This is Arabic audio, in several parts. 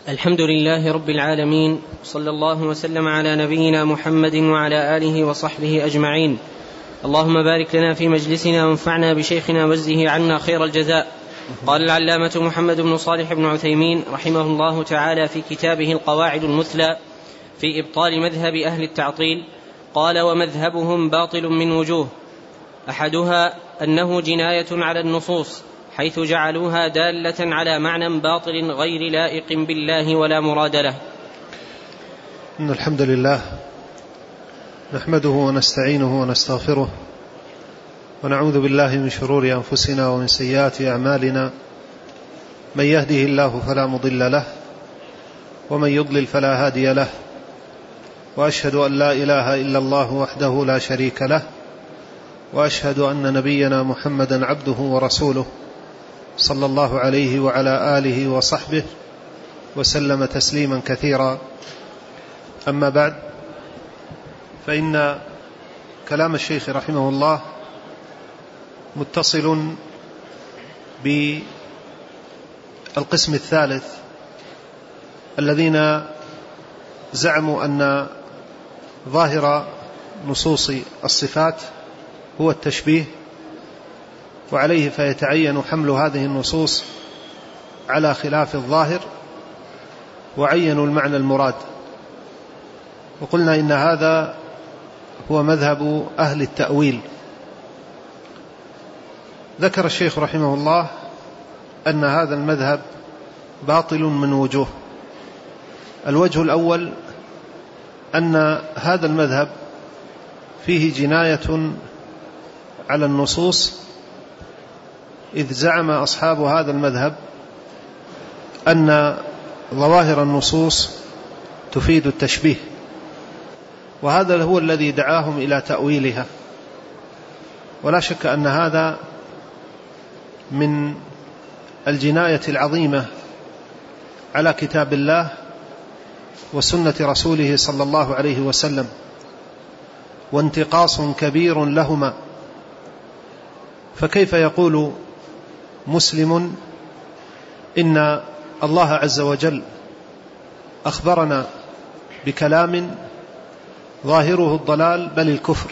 الحمد لله رب العالمين، صلى الله وسلم على نبينا محمد وعلى آله وصحبه أجمعين. اللهم بارك لنا في مجلسنا وانفعنا بشيخنا واجزه عنا خير الجزاء. قال العلامة محمد بن صالح بن عثيمين رحمه الله تعالى في كتابه القواعد المثلى في إبطال مذهب أهل التعطيل، قال: ومذهبهم باطل من وجوه، أحدها أنه جناية على النصوص، حيث جعلوها دالة على معنى باطل غير لائق بالله ولا مراد له. إن الحمد لله نحمده ونستعينه ونستغفره، ونعوذ بالله من شرور أنفسنا ومن سيئات أعمالنا، من يهده الله فلا مضل له ومن يضلل فلا هادي له، وأشهد أن لا إله إلا الله وحده لا شريك له، وأشهد أن نبينا محمدا عبده ورسوله صلى الله عليه وعلى آله وصحبه وسلم تسليما كثيرا. أما بعد، فإن كلام الشيخ رحمه الله متصل بالقسم الثالث، الذين زعموا أن ظاهر نصوص الصفات هو التشبيه، وعليه فيتعين حمل هذه النصوص على خلاف الظاهر، وعينوا المعنى المراد. وقلنا إن هذا هو مذهب أهل التأويل. ذكر الشيخ رحمه الله أن هذا المذهب باطل من وجوه. الوجه الأول أن هذا المذهب فيه جناية على النصوص، إذ زعم أصحاب هذا المذهب أن ظواهر النصوص تفيد التشبيه، وهذا هو الذي دعاهم إلى تأويلها. ولا شك أن هذا من الجناية العظيمة على كتاب الله وسنة رسوله صلى الله عليه وسلم، وانتقاص كبير لهما. فكيف يقول مسلم إن الله عز وجل أخبرنا بكلام ظاهره الضلال بل الكفر،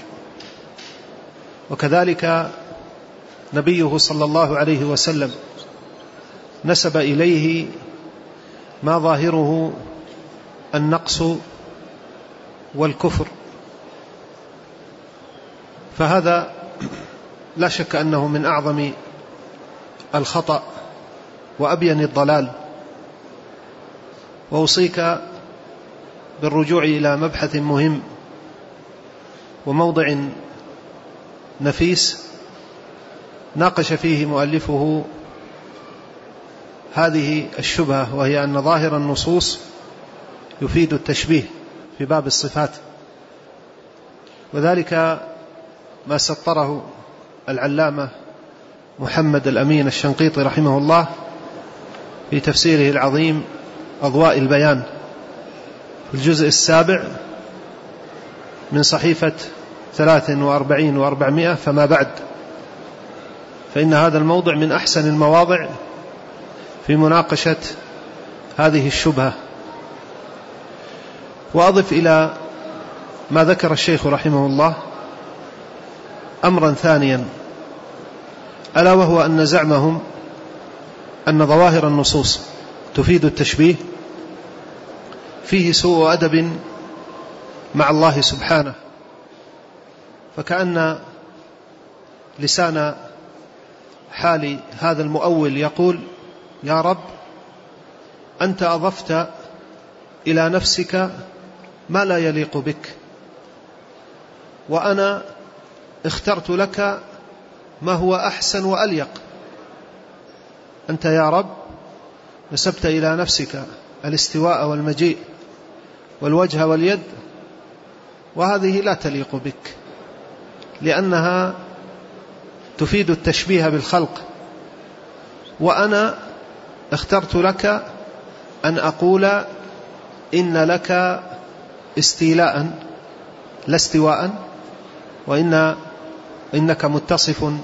وكذلك نبيه صلى الله عليه وسلم نسب إليه ما ظاهره النقص والكفر؟ فهذا لا شك أنه من أعظم الخطأ وأبين الضلال. وأوصيك بالرجوع إلى مبحث مهم وموضع نفيس ناقش فيه مؤلفه هذه الشبهة، وهي أن ظاهر النصوص يفيد التشبيه في باب الصفات، وذلك ما سطره العلامة محمد الأمين الشنقيطي رحمه الله في تفسيره العظيم أضواء البيان في الجزء 7 من صحيفة 43 و400 فما بعد. فإن هذا الموضع من أحسن المواضع في مناقشة هذه الشبهة. وأضف إلى ما ذكر الشيخ رحمه الله أمرا ثانيا، ألا وهو أن زعمهم أن ظواهر النصوص تفيد التشبيه فيه سوء أدب مع الله سبحانه، فكأن لسان حال هذا المؤول يقول: يا رب، أنت أضفت إلى نفسك ما لا يليق بك، وأنا اخترت لك ما هو أحسن وأليق. أنت يا رب نسبت إلى نفسك الاستواء والمجيء والوجه واليد، وهذه لا تليق بك لأنها تفيد التشبيه بالخلق، وأنا اخترت لك أن أقول إن لك استيلاء لا استواء، وإنك متصف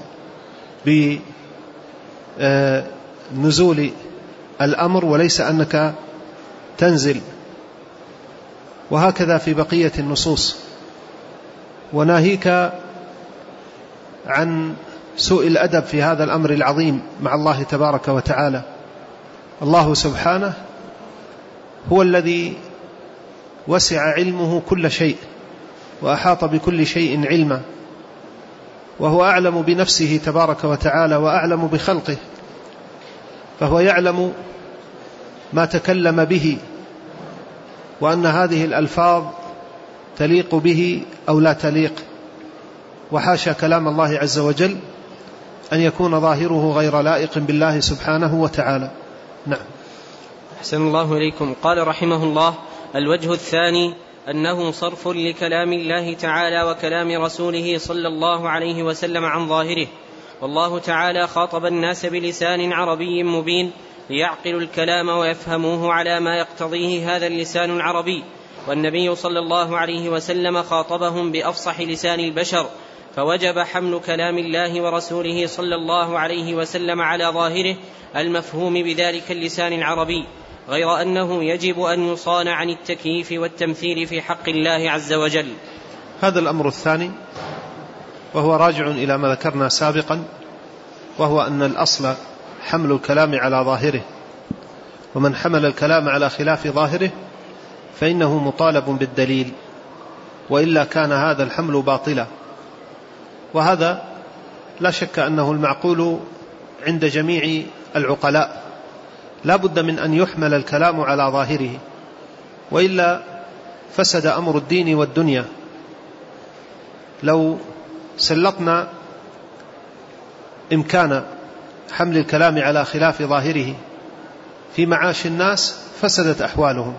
بنزول الأمر، وليس أنك تنزل، وهكذا في بقية النصوص. وناهيك عن سوء الأدب في هذا الأمر العظيم مع الله تبارك وتعالى. الله سبحانه هو الذي وسع علمه كل شيء وأحاط بكل شيء علما، وهو أعلم بنفسه تبارك وتعالى وأعلم بخلقه، فهو يعلم ما تكلم به، وأن هذه الألفاظ تليق به أو لا تليق، وحاشا كلام الله عز وجل أن يكون ظاهره غير لائق بالله سبحانه وتعالى. نعم. أحسن الله إليكم. قال رحمه الله: الوجه الثاني أنه صرف لكلام الله تعالى وكلام رسوله صلى الله عليه وسلم عن ظاهره، والله تعالى خاطب الناس بلسان عربي مبين ليعقلوا الكلام ويفهموه على ما يقتضيه هذا اللسان العربي، والنبي صلى الله عليه وسلم خاطبهم بأفصح لسان البشر، فوجب حمل كلام الله ورسوله صلى الله عليه وسلم على ظاهره المفهوم بذلك اللسان العربي، غير أنه يجب أن يصان عن التكييف والتمثيل في حق الله عز وجل. هذا الأمر الثاني، وهو راجع إلى ما ذكرنا سابقا، وهو أن الأصل حمل الكلام على ظاهره، ومن حمل الكلام على خلاف ظاهره فإنه مطالب بالدليل، وإلا كان هذا الحمل باطلا. وهذا لا شك أنه المعقول عند جميع العقلاء، لا بد من أن يحمل الكلام على ظاهره، وإلا فسد أمر الدين والدنيا. لو سلطنا إمكان حمل الكلام على خلاف ظاهره في معاش الناس فسدت أحوالهم،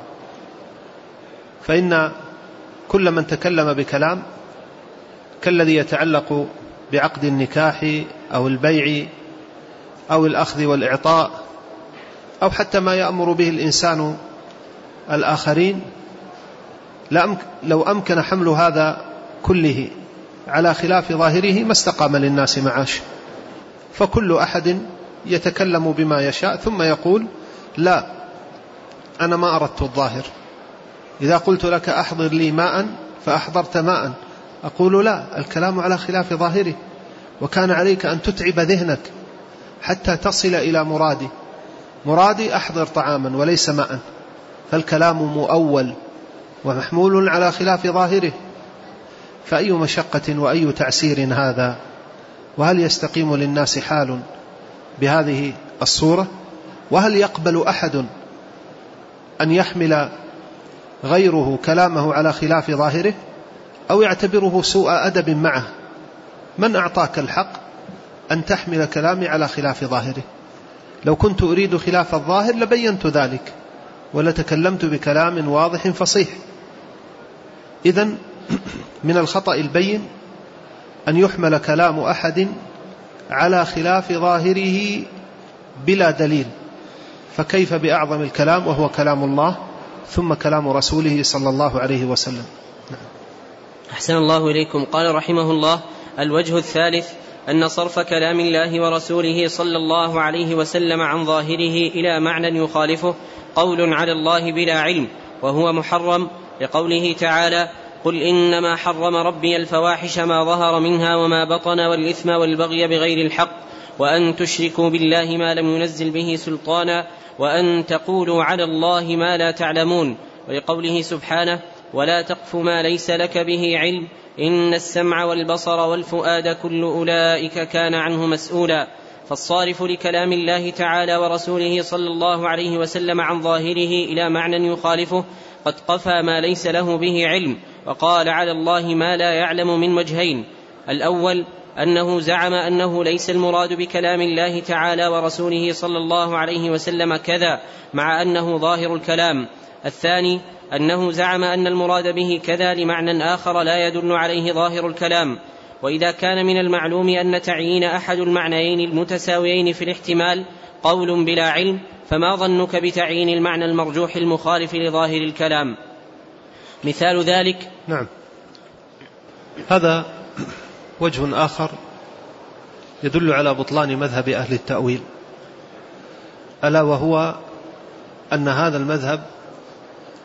فإن كل من تكلم بكلام كالذي يتعلق بعقد النكاح أو البيع أو الأخذ والإعطاء، أو حتى ما يأمر به الإنسان الآخرين، لو أمكن حمل هذا كله على خلاف ظاهره ما استقام للناس معاش. فكل أحد يتكلم بما يشاء ثم يقول: لا، أنا ما أردت الظاهر. إذا قلت لك أحضر لي ماء فأحضرت ماء، أقول: لا، الكلام على خلاف ظاهره، وكان عليك أن تتعب ذهنك حتى تصل إلى مرادي أحضر طعاما وليس ماء. فالكلام مؤول ومحمول على خلاف ظاهره، فأي مشقة وأي تعسير هذا؟ وهل يستقيم للناس حال بهذه الصورة؟ وهل يقبل أحد أن يحمل غيره كلامه على خلاف ظاهره أو يعتبره سوء أدب معه؟ من أعطاك الحق أن تحمل كلامي على خلاف ظاهره؟ لو كنت أريد خلاف الظاهر لبينت ذلك ولتكلمت بكلام واضح فصيح. إذن من الخطأ البين أن يحمل كلام أحد على خلاف ظاهره بلا دليل، فكيف بأعظم الكلام وهو كلام الله ثم كلام رسوله صلى الله عليه وسلم. أحسن الله إليكم. قال رحمه الله: الوجه الثالث أن صرف كلام الله ورسوله صلى الله عليه وسلم عن ظاهره إلى معنى يخالفه قول على الله بلا علم، وهو محرم، لقوله تعالى: قل إنما حرم ربي الفواحش ما ظهر منها وما بطن والإثم والبغي بغير الحق وأن تشركوا بالله ما لم ينزل به سلطانا وأن تقولوا على الله ما لا تعلمون، ولقوله سبحانه: ولا تقف ما ليس لك به علم إن السمع والبصر والفؤاد كل أولئك كان عنه مسؤولا. فالصارف لكلام الله تعالى ورسوله صلى الله عليه وسلم عن ظاهره إلى معنى يخالفه قد قفى ما ليس له به علم وقال على الله ما لا يعلم من وجهين: الأول أنه زعم أنه ليس المراد بكلام الله تعالى ورسوله صلى الله عليه وسلم كذا مع أنه ظاهر الكلام. الثاني أنه زعم أن المراد به كذا لمعنى آخر لا يدل عليه ظاهر الكلام. وإذا كان من المعلوم أن تعيين أحد المعنيين المتساويين في الاحتمال قول بلا علم، فما ظنك بتعيين المعنى المرجوح المخالف لظاهر الكلام؟ مثال ذلك. نعم، هذا وجه آخر يدل على بطلان مذهب أهل التأويل، ألا وهو أن هذا المذهب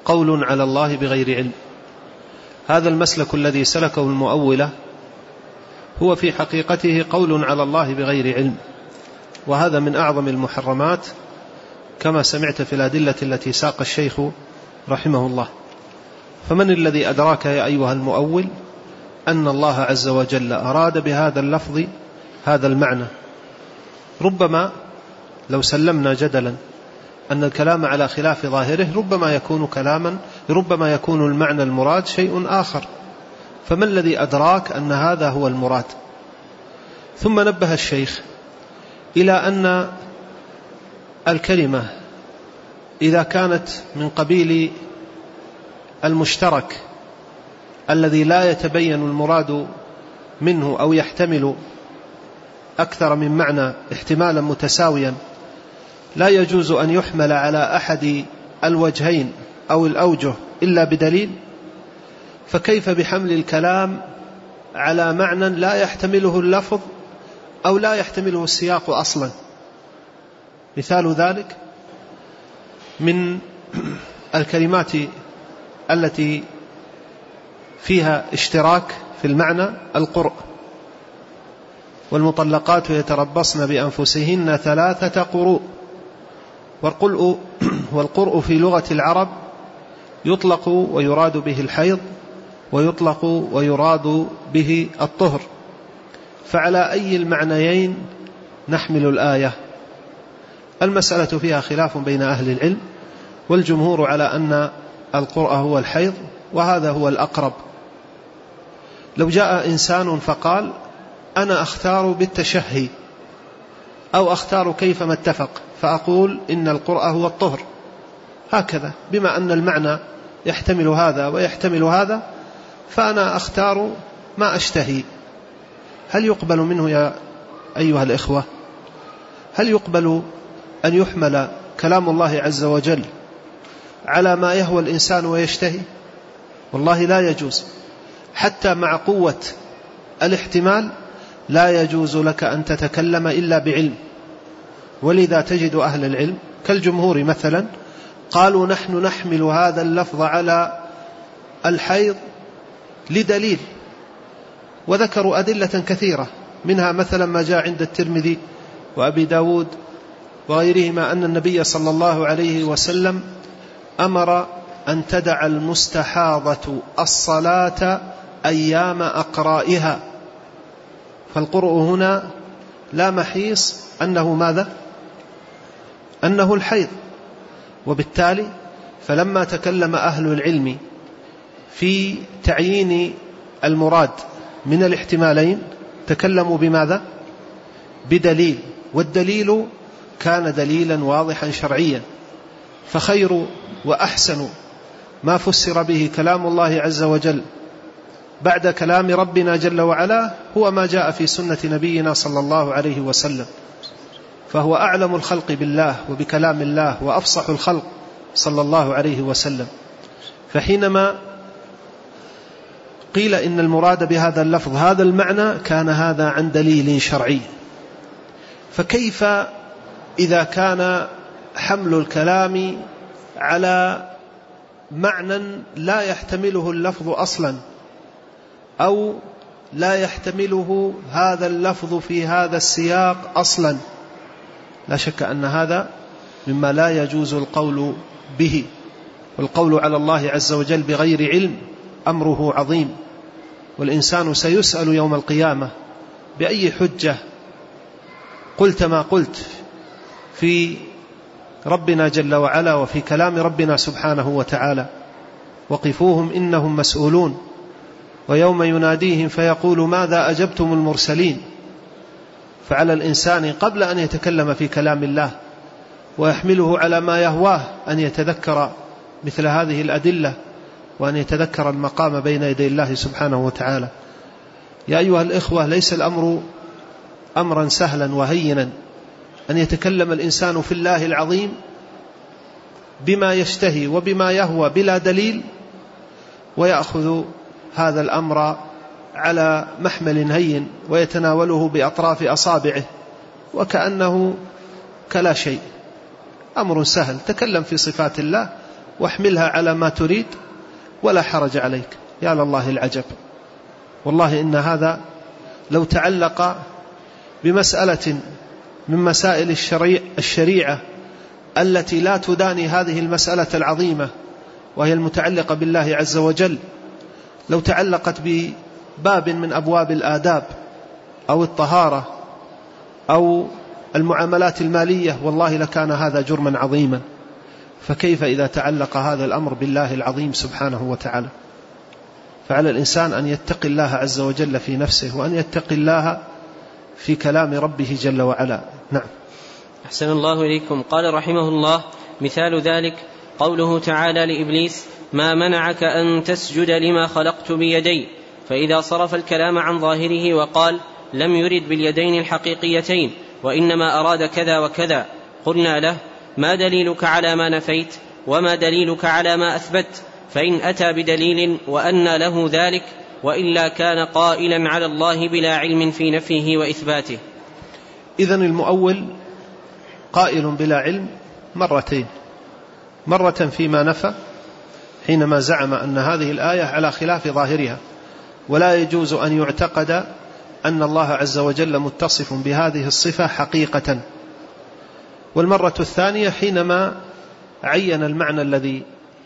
قول على الله بغير علم. هذا المسلك الذي سلكه المؤولة هو في حقيقته قول على الله بغير علم، وهذا من أعظم المحرمات كما سمعت في الأدلة التي ساق الشيخ رحمه الله. فمن الذي أدراك يا أيها المؤول أن الله عز وجل أراد بهذا اللفظ هذا المعنى؟ ربما لو سلمنا جدلا أن الكلام على خلاف ظاهره ربما يكون المعنى المراد شيء آخر، فما الذي أدراك أن هذا هو المراد؟ ثم نبه الشيخ إلى أن الكلمة إذا كانت من قبيل المشترك الذي لا يتبين المراد منه أو يحتمل أكثر من معنى احتمالا متساويا، لا يجوز أن يحمل على أحد الوجهين أو الأوجه إلا بدليل، فكيف بحمل الكلام على معنى لا يحتمله اللفظ أو لا يحتمله السياق أصلا؟ مثال ذلك من الكلمات التي فيها اشتراك في المعنى القرء: والمطلقات يتربصن بأنفسهن 3 قروء. والقرء في لغة العرب يطلق ويراد به الحيض، ويطلق ويراد به الطهر، فعلى أي المعنيين نحمل الآية؟ المسألة فيها خلاف بين أهل العلم، والجمهور على أن القرء هو الحيض، وهذا هو الأقرب. لو جاء إنسان فقال أنا أختار بالتشهي أو أختار كيفما اتفق، فأقول إن القرء هو الطهر، هكذا بما أن المعنى يحتمل هذا ويحتمل هذا، فأنا أختار ما أشتهي. هل يقبل منه يا أيها الإخوة؟ هل يقبل أن يحمل كلام الله عز وجل على ما يهوى الإنسان ويشتهي؟ والله لا يجوز. حتى مع قوة الاحتمال لا يجوز لك أن تتكلم إلا بعلم. ولذا تجد أهل العلم كالجمهور مثلا قالوا نحن نحمل هذا اللفظ على الحيض لدليل، وذكروا أدلة كثيرة، منها مثلا ما جاء عند الترمذي وأبي داود وغيرهما أن النبي صلى الله عليه وسلم أمر أن تدع المستحاضة الصلاة أيام أقرائها، فالقرء هنا لا محيص أنه ماذا؟ أنه الحيض. وبالتالي فلما تكلم أهل العلم في تعيين المراد من الاحتمالين تكلموا بماذا؟ بدليل، والدليل كان دليلا واضحا شرعيا. فخير وأحسن ما فسر به كلام الله عز وجل بعد كلام ربنا جل وعلا هو ما جاء في سنة نبينا صلى الله عليه وسلم، فهو أعلم الخلق بالله وبكلام الله وأفصح الخلق صلى الله عليه وسلم. فحينما قيل إن المراد بهذا اللفظ هذا المعنى كان هذا عن دليل شرعي، فكيف إذا كان حمل الكلام على معنى لا يحتمله اللفظ أصلا أو لا يحتمله هذا اللفظ في هذا السياق أصلا؟ لا شك أن هذا مما لا يجوز القول به. والقول على الله عز وجل بغير علم أمره عظيم، والإنسان سيسأل يوم القيامة بأي حجة قلت ما قلت في ربنا جل وعلا وفي كلام ربنا سبحانه وتعالى. وقفوهم إنهم مسؤولون، ويوم يناديهم فيقول ماذا أجبتم المرسلين. فعلى الإنسان قبل أن يتكلم في كلام الله ويحمله على ما يهواه أن يتذكر مثل هذه الأدلة، وأن يتذكر المقام بين يدي الله سبحانه وتعالى. يا أيها الإخوة، ليس الأمر أمرا سهلا وهينا أن يتكلم الإنسان في الله العظيم بما يشتهي وبما يهوى بلا دليل، ويأخذ هذا الأمر على محمل هين ويتناوله بأطراف أصابعه وكأنه كلا شيء. أمر سهل، تكلم في صفات الله واحملها على ما تريد ولا حرج عليك. يا لله العجب، والله إن هذا لو تعلق بمسألة من مسائل الشريعة التي لا تداني هذه المسألة العظيمة وهي المتعلقة بالله عز وجل، لو تعلقت بباب من أبواب الآداب أو الطهارة أو المعاملات المالية، والله لكان هذا جرما عظيما. فكيف إذا تعلق هذا الأمر بالله العظيم سبحانه وتعالى؟ فعلى الإنسان أن يتقي الله عز وجل في نفسه، وأن يتقي الله في كلام ربه جل وعلا. نعم. أحسن الله إليكم. قال رحمه الله: مثال ذلك قوله تعالى لإبليس: ما منعك أن تسجد لما خلقت بيدي، فإذا صرف الكلام عن ظاهره وقال لم يرد باليدين الحقيقيتين وإنما أراد كذا وكذا، قلنا له: ما دليلك على ما نفيت وما دليلك على ما أثبت؟ فإن أتى بدليل وأن له ذلك، وإلا كان قائلا على الله بلا علم في نفيه وإثباته. إذن المؤول قائل بلا علم مرتين: مرة فيما نفى حينما زعم أن هذه الآية على خلاف ظاهرها ولا يجوز أن يعتقد أن الله عز وجل متصف بهذه الصفة حقيقة، والمرة الثانية حينما عين المعنى الذي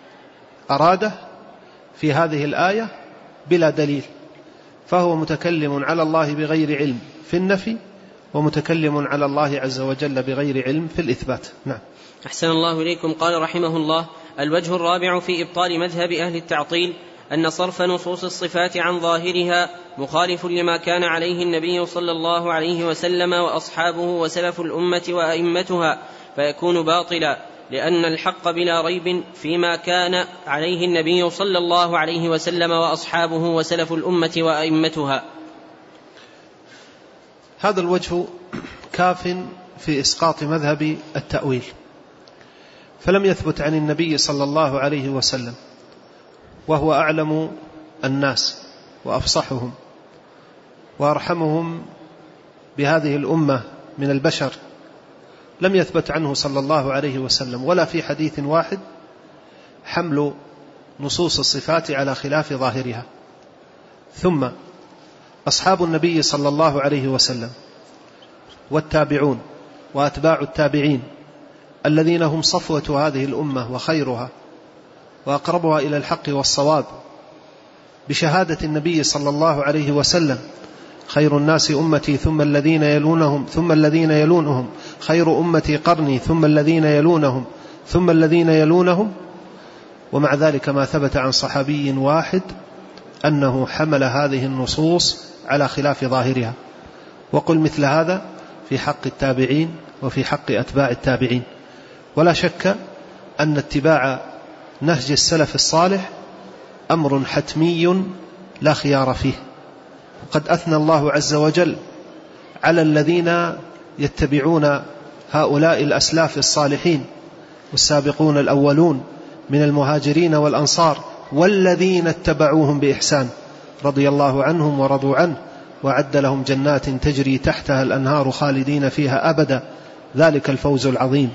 أراده في هذه الآية بلا دليل، فهو متكلم على الله بغير علم في النفي، ومتكلم على الله عز وجل بغير علم في الإثبات. نعم. أحسن الله إليكم. قال رحمه الله: الوجه الرابع في إبطال مذهب أهل التعطيل أن صرف نصوص الصفات عن ظاهرها مخالف لما كان عليه النبي صلى الله عليه وسلم وأصحابه وسلف الأمة وأئمتها، فيكون باطلا، لأن الحق بلا ريب فيما كان عليه النبي صلى الله عليه وسلم وأصحابه وسلف الأمة وأئمتها. هذا الوجه كاف في إسقاط مذهب التأويل، فلم يثبت عن النبي صلى الله عليه وسلم، وهو أعلم الناس وأفصحهم وأرحمهم بهذه الأمة من البشر، لم يثبت عنه صلى الله عليه وسلم ولا في حديث واحد حمل نصوص الصفات على خلاف ظاهرها. ثم أصحاب النبي صلى الله عليه وسلم والتابعون وأتباع التابعين الذين هم صفوة هذه الأمة وخيرها وأقربها إلى الحق والصواب، بشهادة النبي صلى الله عليه وسلم: خير الناس أمتي ثم الذين يلونهم ثم الذين يلونهم، خير أمتي قرني ثم الذين يلونهم ثم الذين يلونهم. ومع ذلك ما ثبت عن صحابي واحد أنه حمل هذه النصوص على خلاف ظاهرها. وقل مثل هذا في حق التابعين وفي حق أتباع التابعين. ولا شك أن اتباع نهج السلف الصالح أمر حتمي لا خيار فيه. وقد أثنى الله عز وجل على الذين يتبعون هؤلاء الأسلاف الصالحين والسابقون الأولون من المهاجرين والأنصار والذين اتبعوهم بإحسان، رضي الله عنهم ورضوا عنه، وعد لهم جنات تجري تحتها الأنهار خالدين فيها أبدا، ذلك الفوز العظيم.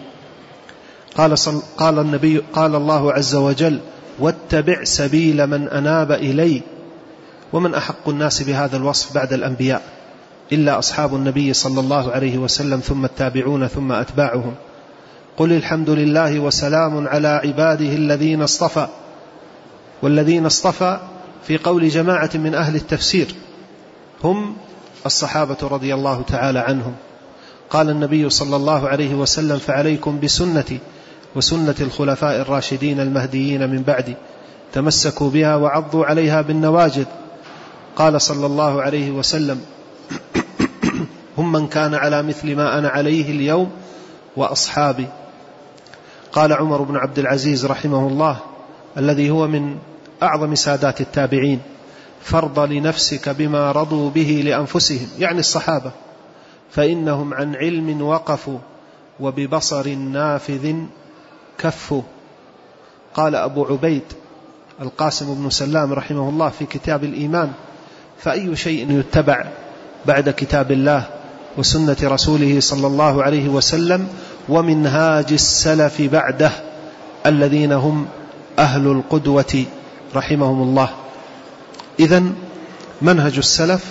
قال الله عز وجل: واتبع سبيل من أناب إلي. ومن أحق الناس بهذا الوصف بعد الأنبياء إلا أصحاب النبي صلى الله عليه وسلم، ثم التابعون ثم أتباعهم. قل الحمد لله وسلام على عباده الذين اصطفى. والذين اصطفى في قول جماعة من أهل التفسير هم الصحابة رضي الله تعالى عنهم. قال النبي صلى الله عليه وسلم: فعليكم بسنتي وسنة الخلفاء الراشدين المهديين من بعدي، تمسكوا بها وعضوا عليها بالنواجذ. قال صلى الله عليه وسلم: هم من كان على مثل ما أنا عليه اليوم وأصحابي. قال عمر بن عبد العزيز رحمه الله الذي هو من أعظم سادات التابعين: فرض لنفسك بما رضوا به لأنفسهم، يعني الصحابة، فإنهم عن علم وقفوا وببصر نافذ كفوا. قال أبو عبيد القاسم بن سلام رحمه الله في كتاب الإيمان: فأي شيء يتبع بعد كتاب الله وسنة رسوله صلى الله عليه وسلم ومنهاج السلف بعده الذين هم أهل القدوة رحمهم الله. إذن منهج السلف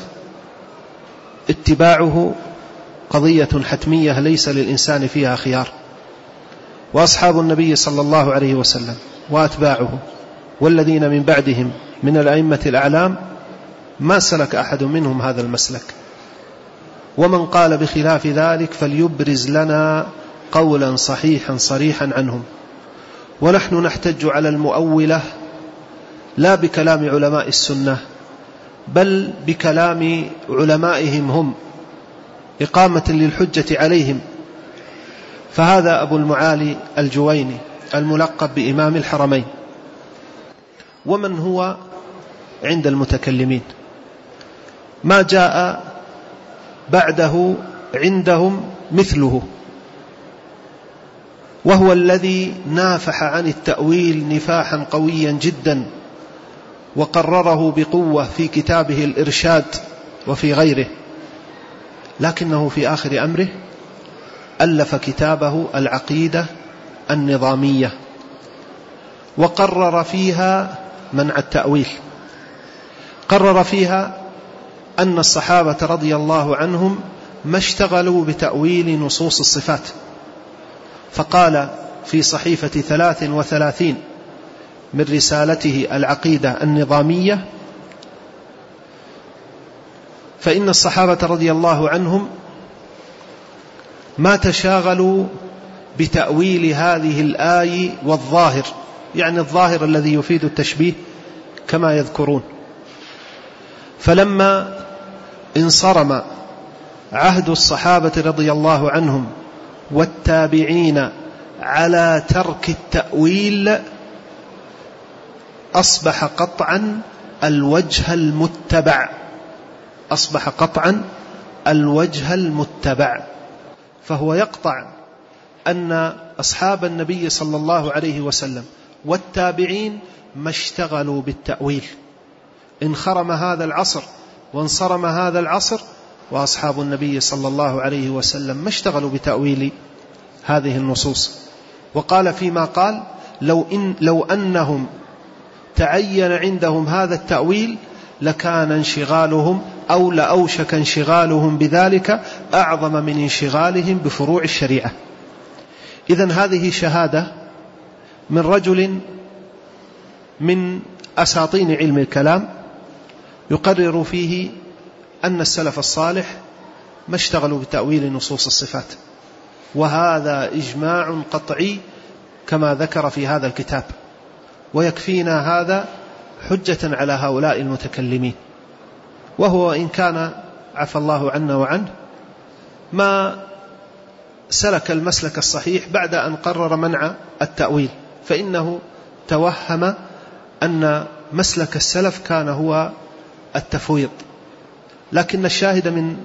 اتباعه قضية حتمية ليس للإنسان فيها خيار. وأصحاب النبي صلى الله عليه وسلم وأتباعه والذين من بعدهم من الأئمة الأعلام ما سلك أحد منهم هذا المسلك، ومن قال بخلاف ذلك فليبرز لنا قولا صحيحا صريحا عنهم. ونحن نحتج على المؤولة لا بكلام علماء السنة بل بكلام علمائهم هم إقامة للحجة عليهم. فهذا أبو المعالي الجويني الملقب بإمام الحرمين، ومن هو عند المتكلمين ما جاء بعده عندهم مثله، وهو الذي نافح عن التأويل نفاحا قويا جدا، وقرره بقوة في كتابه الإرشاد وفي غيره. لكنه في آخر أمره ألف كتابه العقيدة النظامية، وقرر فيها منع التأويل. قرر فيها أن الصحابة رضي الله عنهم ما اشتغلوا بتأويل نصوص الصفات، فقال في صحيفة 33 من رسالته العقيدة النظامية: فإن الصحابة رضي الله عنهم ما تشاغلوا بتأويل هذه الآية والظاهر، يعني الظاهر الذي يفيد التشبيه كما يذكرون. فلما انصرم عهد الصحابة رضي الله عنهم والتابعين على ترك التأويل أصبح قطعا الوجه المتبع، أصبح قطعا الوجه المتبع. فهو يقطع أن أصحاب النبي صلى الله عليه وسلم والتابعين ما اشتغلوا بالتأويل. انخرم هذا العصر وانصرم هذا العصر، وأصحاب النبي صلى الله عليه وسلم ما اشتغلوا بتأويل هذه النصوص. وقال فيما قال: لو أنهم تعين عندهم هذا التأويل لكان انشغالهم أو لأوشك انشغالهم بذلك أعظم من انشغالهم بفروع الشريعة. إذن هذه شهادة من رجل من أساطين علم الكلام يقرر فيه أن السلف الصالح ما اشتغلوا بتأويل نصوص الصفات، وهذا إجماع قطعي كما ذكر في هذا الكتاب، ويكفينا هذا حجة على هؤلاء المتكلمين. وهو إن كان عفى الله عنا وعنه ما سلك المسلك الصحيح بعد أن قرر منع التأويل، فإنه توهم أن مسلك السلف كان هو التفويض. لكن الشاهد من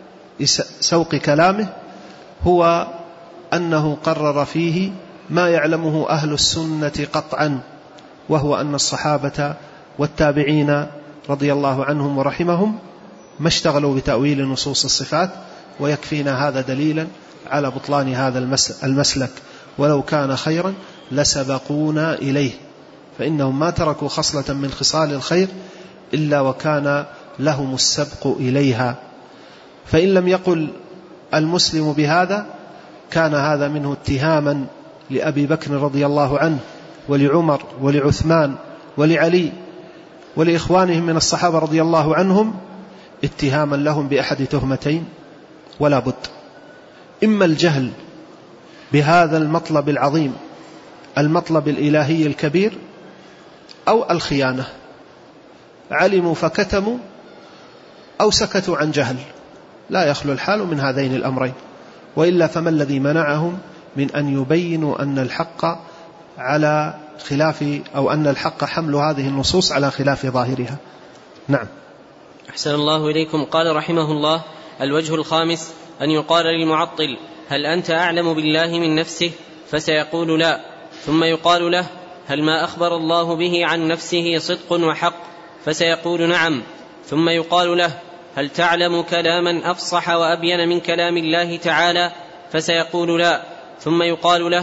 سوق كلامه هو أنه قرر فيه ما يعلمه أهل السنة قطعا، وهو أن الصحابة والتابعين رضي الله عنهم ورحمهم ما اشتغلوا بتأويل نصوص الصفات. ويكفينا هذا دليلا على بطلان هذا المسلك، ولو كان خيرا لسبقونا إليه، فإنهم ما تركوا خصلة من خصال الخير إلا وكان لهم السبق إليها. فإن لم يقل المسلم بهذا كان هذا منه اتهاما لأبي بكر رضي الله عنه ولعمر ولعثمان ولعلي ولإخوانهم من الصحابة رضي الله عنهم، اتهاما لهم بأحد تهمتين ولا بد: إما الجهل بهذا المطلب العظيم، المطلب الإلهي الكبير، أو الخيانة، علموا فكتموا أو سكتوا عن جهل، لا يخلو الحال من هذين الأمرين. وإلا فما الذي منعهم من أن يبينوا أن الحق على خلاف، أو أن الحق حمل هذه النصوص على خلاف ظاهرها. نعم. أحسن الله إليكم. قال رحمه الله: الوجه الخامس أن يقال للمعطل: هل أنت أعلم بالله من نفسه؟ فسيقول لا، ثم يقال له: هل ما أخبر الله به عن نفسه صدق وحق؟ فسيقول نعم، ثم يقال له: هل تعلم كلاما أفصح وأبين من كلام الله تعالى؟ فسيقول لا، ثم يقال له: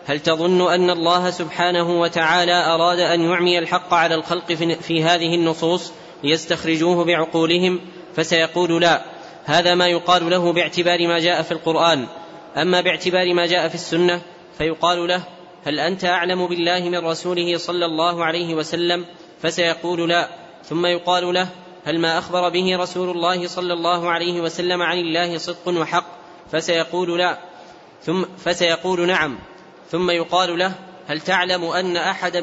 هل تظن أن الله سبحانه وتعالى أراد أن يعمي الحق على الخلق في هذه النصوص ليستخرجوه بعقولهم؟ فسيقول لا، هذا ما يقال له باعتبار ما جاء في القرآن. أما باعتبار ما جاء في السنة فيقال له: هل أنت أعلم بالله من رسوله صلى الله عليه وسلم؟ فسيقول لا. ثم يقال له: هل ما أخبر به رسول الله صلى الله عليه وسلم عن الله صدق وحق؟ فسيقول لا. فسيقول نعم. ثم يقال له: هل تعلم أن أحدا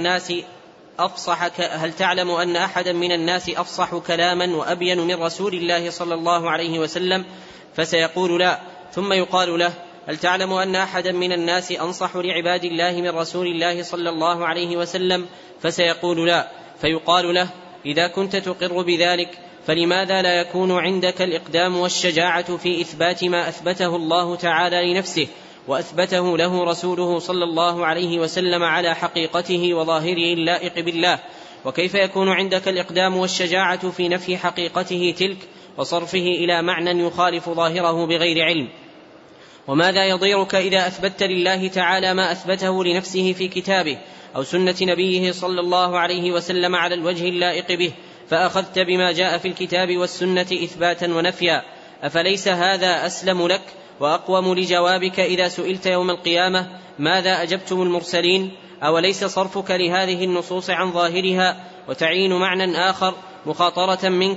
من الناس أفصح كلاما وأبين من رسول الله صلى الله عليه وسلم؟ فسيقول لا. ثم يقال له: هل تعلم أن أحدا من الناس أنصح لعباد الله من رسول الله صلى الله عليه وسلم؟ فسيقول لا. فيقال له: إذا كنت تقر بذلك فلماذا لا يكون عندك الإقدام والشجاعة في إثبات ما أثبته الله تعالى لنفسه وأثبته له رسوله صلى الله عليه وسلم على حقيقته وظاهره اللائق بالله؟ وكيف يكون عندك الإقدام والشجاعة في نفي حقيقته تلك وصرفه إلى معنى يخالف ظاهره بغير علم؟ وماذا يضيرك إذا أثبت لله تعالى ما أثبته لنفسه في كتابه أو سنة نبيه صلى الله عليه وسلم على الوجه اللائق به، فأخذت بما جاء في الكتاب والسنة إثباتا ونفيا؟ أفليس هذا أسلم لك وأقوم لجوابك إذا سئلت يوم القيامة ماذا أجبتم المرسلين؟ أوليس صرفك لهذه النصوص عن ظاهرها وتعين معنى آخر مخاطرة منك،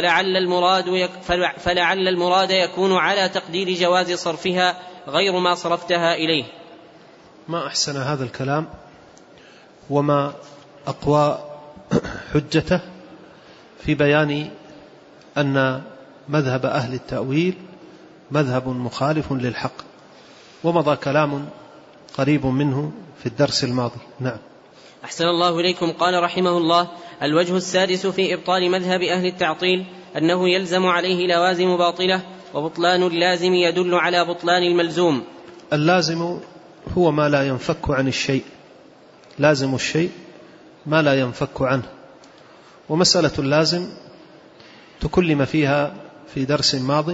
فلعل المراد يكون على تقدير جواز صرفها غير ما صرفتها إليه؟ ما أحسن هذا الكلام وما أقوى حجته في بيان أن مذهب أهل التأويل مذهب مخالف للحق، ومضى كلام قريب منه في الدرس الماضي. نعم. أحسن الله إليكم. قال رحمه الله: الوجه السادس في إبطال مذهب أهل التعطيل أنه يلزم عليه لوازم باطلة، وبطلان اللازم يدل على بطلان الملزوم. اللازم هو ما لا ينفك عن الشيء، لازم الشيء ما لا ينفك عنه. ومسألة اللازم تكلم فيها في درس ماض،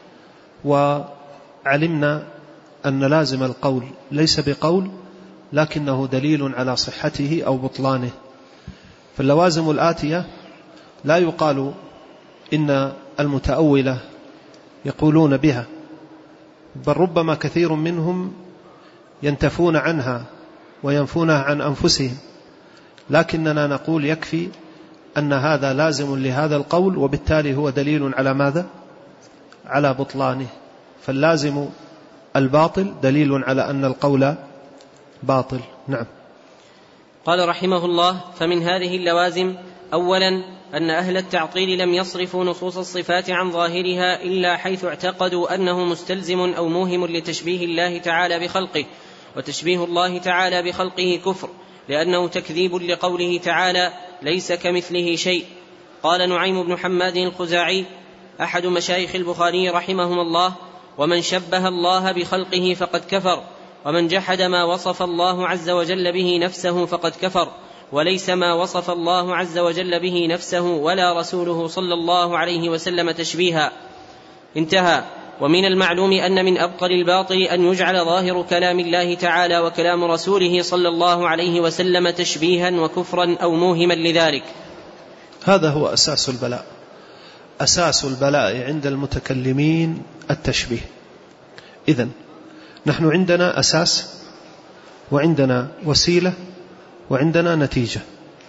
وعلمنا أن لازم القول ليس بقول لكنه دليل على صحته أو بطلانه. فاللوازم الآتية لا يقال إن المتأولة يقولون بها، بل ربما كثير منهم ينتفون عنها وينفونها عن أنفسهم، لكننا نقول يكفي أن هذا لازم لهذا القول، وبالتالي هو دليل على ماذا؟ على بطلانه. فاللازم الباطل دليل على أن القول باطل. نعم. قال رحمه الله: فمن هذه اللوازم أولا أن أهل التعطيل لم يصرفوا نصوص الصفات عن ظاهرها إلا حيث اعتقدوا أنه مستلزم أو موهم لتشبيه الله تعالى بخلقه، وتشبيه الله تعالى بخلقه كفر، لأنه تكذيب لقوله تعالى: ليس كمثله شيء. قال نعيم بن حماد الخزاعي أحد مشايخ البخاري رحمهم الله: ومن شبه الله بخلقه فقد كفر، ومن جحد ما وصف الله عز وجل به نفسه فقد كفر، وليس ما وصف الله عز وجل به نفسه ولا رسوله صلى الله عليه وسلم تشبيها. انتهى. ومن المعلوم أن من أبطل الباطل أن يجعل ظاهر كلام الله تعالى وكلام رسوله صلى الله عليه وسلم تشبيها وكفرا أو موهما لذلك. هذا هو أساس البلاء. أساس البلاء عند المتكلمين التشبيه. إذن نحن عندنا أساس وعندنا وسيلة وعندنا نتيجة.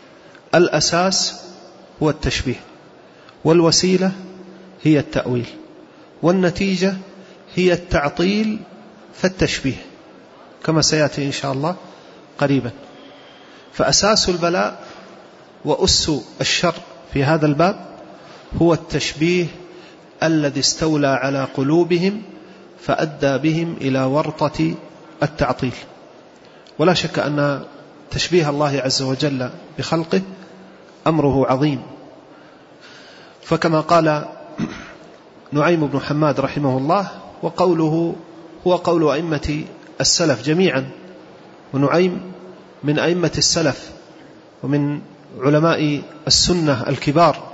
الأساس هو التشبيه، والوسيلة هي التأويل، والنتيجة هي التعطيل فالتشبيه، كما سيأتي إن شاء الله قريبا. فأساس البلاء وأس الشر في هذا الباب هو التشبيه الذي استولى على قلوبهم فأدى بهم إلى ورطة التعطيل. ولا شك أن تشبيه الله عز وجل بخلقه أمره عظيم، فكما قال نعيم بن حماد رحمه الله، وقوله هو قول أئمة السلف جميعا، ونعيم من أئمة السلف ومن علماء السنة الكبار،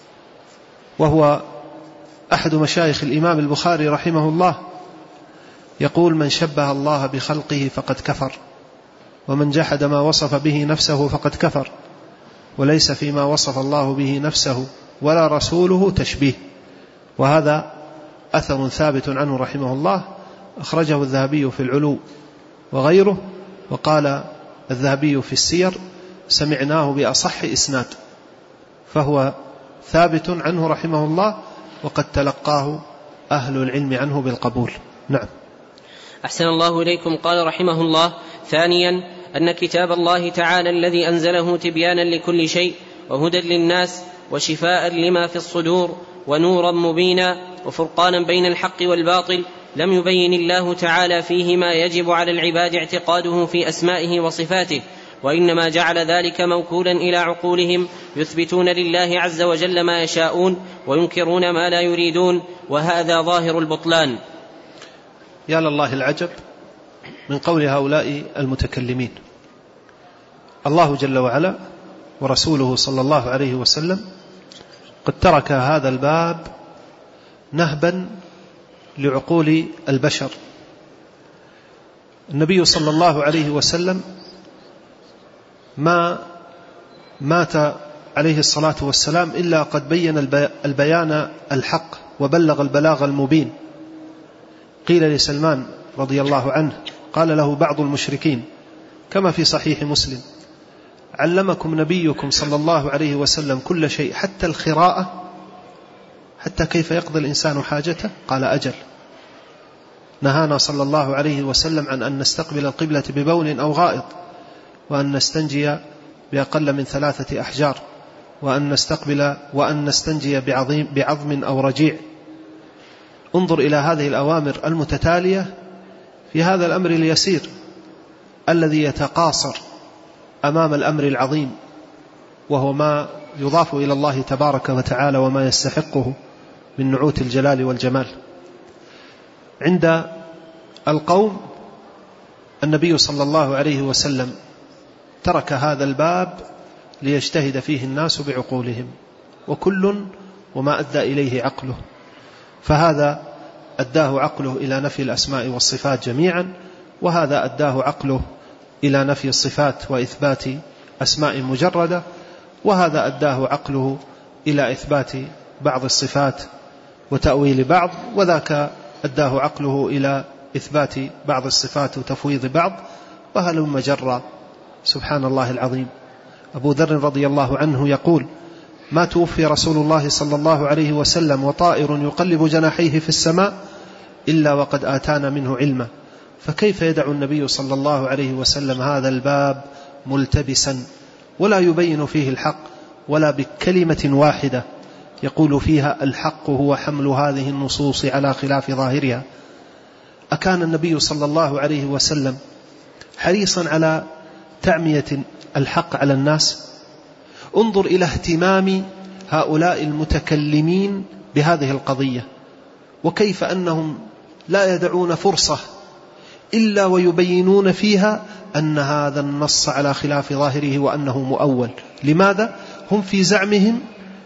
وهو أحد مشايخ الإمام البخاري رحمه الله، يقول: من شبه الله بخلقه فقد كفر، ومن جحد ما وصف به نفسه فقد كفر، وليس فيما وصف الله به نفسه ولا رسوله تشبيه. وهذا أثر ثابت عنه رحمه الله، أخرجه الذهبي في العلو وغيره، وقال الذهبي في السير: سمعناه بأصح إسناد، فهو ثابت عنه رحمه الله، وقد تلقاه أهل العلم عنه بالقبول. نعم. أحسن الله إليكم. قال رحمه الله: ثانيا أن كتاب الله تعالى الذي أنزله تبيانا لكل شيء وهدى للناس وشفاء لما في الصدور ونورا مبينا وفرقانا بين الحق والباطل، لم يبين الله تعالى فيه ما يجب على العباد اعتقاده في أسمائه وصفاته، وإنما جعل ذلك موكولا إلى عقولهم يثبتون لله عز وجل ما يشاءون وينكرون ما لا يريدون، وهذا ظاهر البطلان. يا لله العجب من قول هؤلاء المتكلمين. الله جل وعلا ورسوله صلى الله عليه وسلم قد ترك هذا الباب نهبا لعقول البشر. النبي صلى الله عليه وسلم ما مات عليه الصلاة والسلام إلا قد بين البيان الحق وبلغ البلاغ المبين. قيل لسلمان رضي الله عنه، قال له بعض المشركين كما في صحيح مسلم: علمكم نبيكم صلى الله عليه وسلم كل شيء حتى الخراءة، حتى كيف يقضي الإنسان حاجته؟ قال: أجل. نهانا صلى الله عليه وسلم عن أن نستقبل القبلة ببول أو غائط، وأن نستنجي بأقل من 3 أحجار، وأن نستنجي بعظم أو رجيع. انظر إلى هذه الأوامر المتتالية في هذا الأمر اليسير الذي يتقاصر أمام الأمر العظيم، وهو ما يضاف إلى الله تبارك وتعالى وما يستحقه من نعوت الجلال والجمال. عند القوم النبي صلى الله عليه وسلم ترك هذا الباب ليجتهد فيه الناس بعقولهم، وكل وما أدى إليه عقله، فهذا أداه عقله إلى نفي الأسماء والصفات جميعا، وهذا أداه عقله إلى نفي الصفات وإثبات أسماء مجردة، وهذا أداه عقله إلى إثبات بعض الصفات وتأويل بعض، وذاك أداه عقله إلى إثبات بعض الصفات وتفويض بعض، وهلم جرا. سبحان الله العظيم. أبو ذر رضي الله عنه يقول: ما توفي رسول الله صلى الله عليه وسلم وطائر يقلب جناحيه في السماء إلا وقد آتانا منه علما، فكيف يدع النبي صلى الله عليه وسلم هذا الباب ملتبسا ولا يبين فيه الحق ولا بكلمة واحدة يقول فيها الحق هو حمل هذه النصوص على خلاف ظاهرها؟ أكان النبي صلى الله عليه وسلم حريصا على تعمية الحق على الناس؟ انظر إلى اهتمام هؤلاء المتكلمين بهذه القضية، وكيف أنهم لا يدعون فرصة إلا ويبينون فيها أن هذا النص على خلاف ظاهره وأنه مؤول. لماذا؟ هم في زعمهم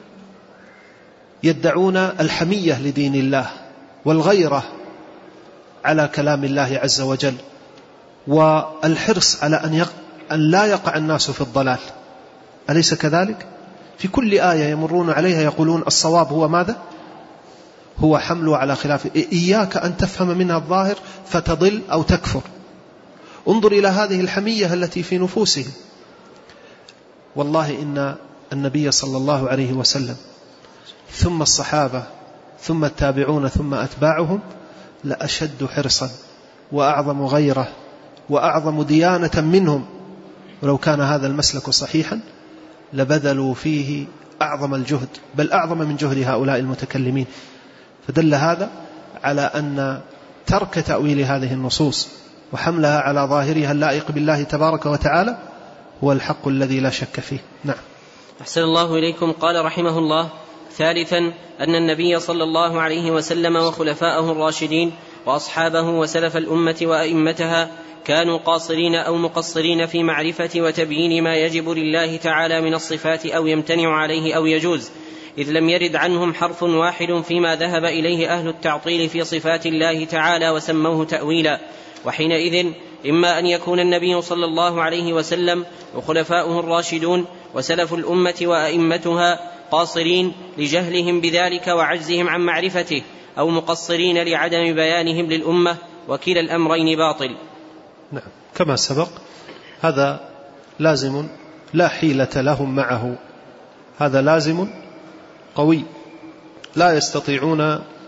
يدعون الحمية لدين الله والغيرة على كلام الله عز وجل، والحرص على أن لا يقع الناس في الضلال. أليس كذلك؟ في كل آية يمرون عليها يقولون الصواب هو ماذا؟ هو حمله على خلاف، إياك أن تفهم منها الظاهر فتضل أو تكفر. انظر إلى هذه الحمية التي في نفوسهم. والله إن النبي صلى الله عليه وسلم ثم الصحابة ثم التابعون ثم أتباعهم لأشد حرصا وأعظم غيرة وأعظم ديانة منهم، ولو كان هذا المسلك صحيحا لبذلوا فيه أعظم الجهد، بل أعظم من جهد هؤلاء المتكلمين. فدل هذا على أن ترك تأويل هذه النصوص وحملها على ظاهرها اللائق بالله تبارك وتعالى هو الحق الذي لا شك فيه. نعم. أحسن الله إليكم. قال رحمه الله: ثالثا أن النبي صلى الله عليه وسلم وخلفاءه الراشدين وأصحابه وسلف الأمة وأئمتها كانوا قاصرين أو مقصرين في معرفة وتبيين ما يجب لله تعالى من الصفات أو يمتنع عليه أو يجوز، إذ لم يرد عنهم حرف واحد فيما ذهب إليه أهل التعطيل في صفات الله تعالى وسموه تأويلا. وحينئذ إما أن يكون النبي صلى الله عليه وسلم وخلفاؤه الراشدون وسلف الأمة وأئمتها قاصرين لجهلهم بذلك وعجزهم عن معرفته، أو مقصرين لعدم بيانهم للأمة، وكلا الأمرين باطل. نعم، كما سبق هذا لازم لا حيلة لهم معه، هذا لازم قوي لا يستطيعون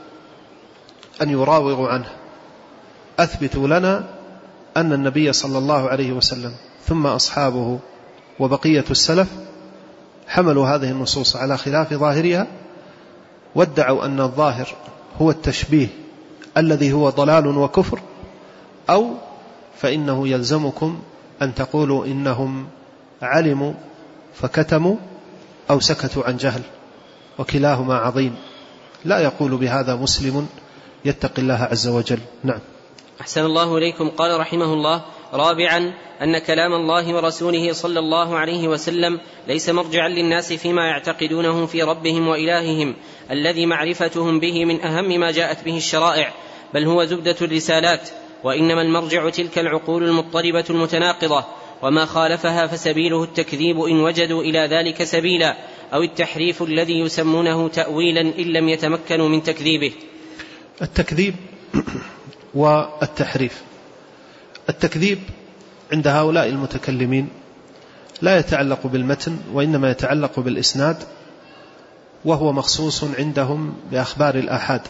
أن يراوغوا عنه. أثبتوا لنا أن النبي صلى الله عليه وسلم ثم أصحابه وبقية السلف حملوا هذه النصوص على خلاف ظاهرها، وادعوا أن الظاهر هو التشبيه الذي هو ضلال وكفر، أو فإنه يلزمكم أن تقولوا إنهم علموا فكتموا أو سكتوا عن جهل، وكلاهما عظيم. لا يقول بهذا مسلم يتقي الله عز وجل. نعم. أحسن الله إليكم. قال رحمه الله: رابعا أن كلام الله ورسوله صلى الله عليه وسلم ليس مرجعا للناس فيما يعتقدونه في ربهم وإلههم الذي معرفتهم به من أهم ما جاءت به الشرائع، بل هو زبدة الرسالات، وإنما المرجع تلك العقول المضطربة المتناقضة، وما خالفها فسبيله التكذيب إن وجدوا إلى ذلك سبيلا، أو التحريف الذي يسمونه تأويلا إن لم يتمكنوا من تكذيبه. التكذيب والتحريف. التكذيب عند هؤلاء المتكلمين لا يتعلق بالمتن، وإنما يتعلق بالإسناد، وهو مخصوص عندهم بأخبار الآحاد.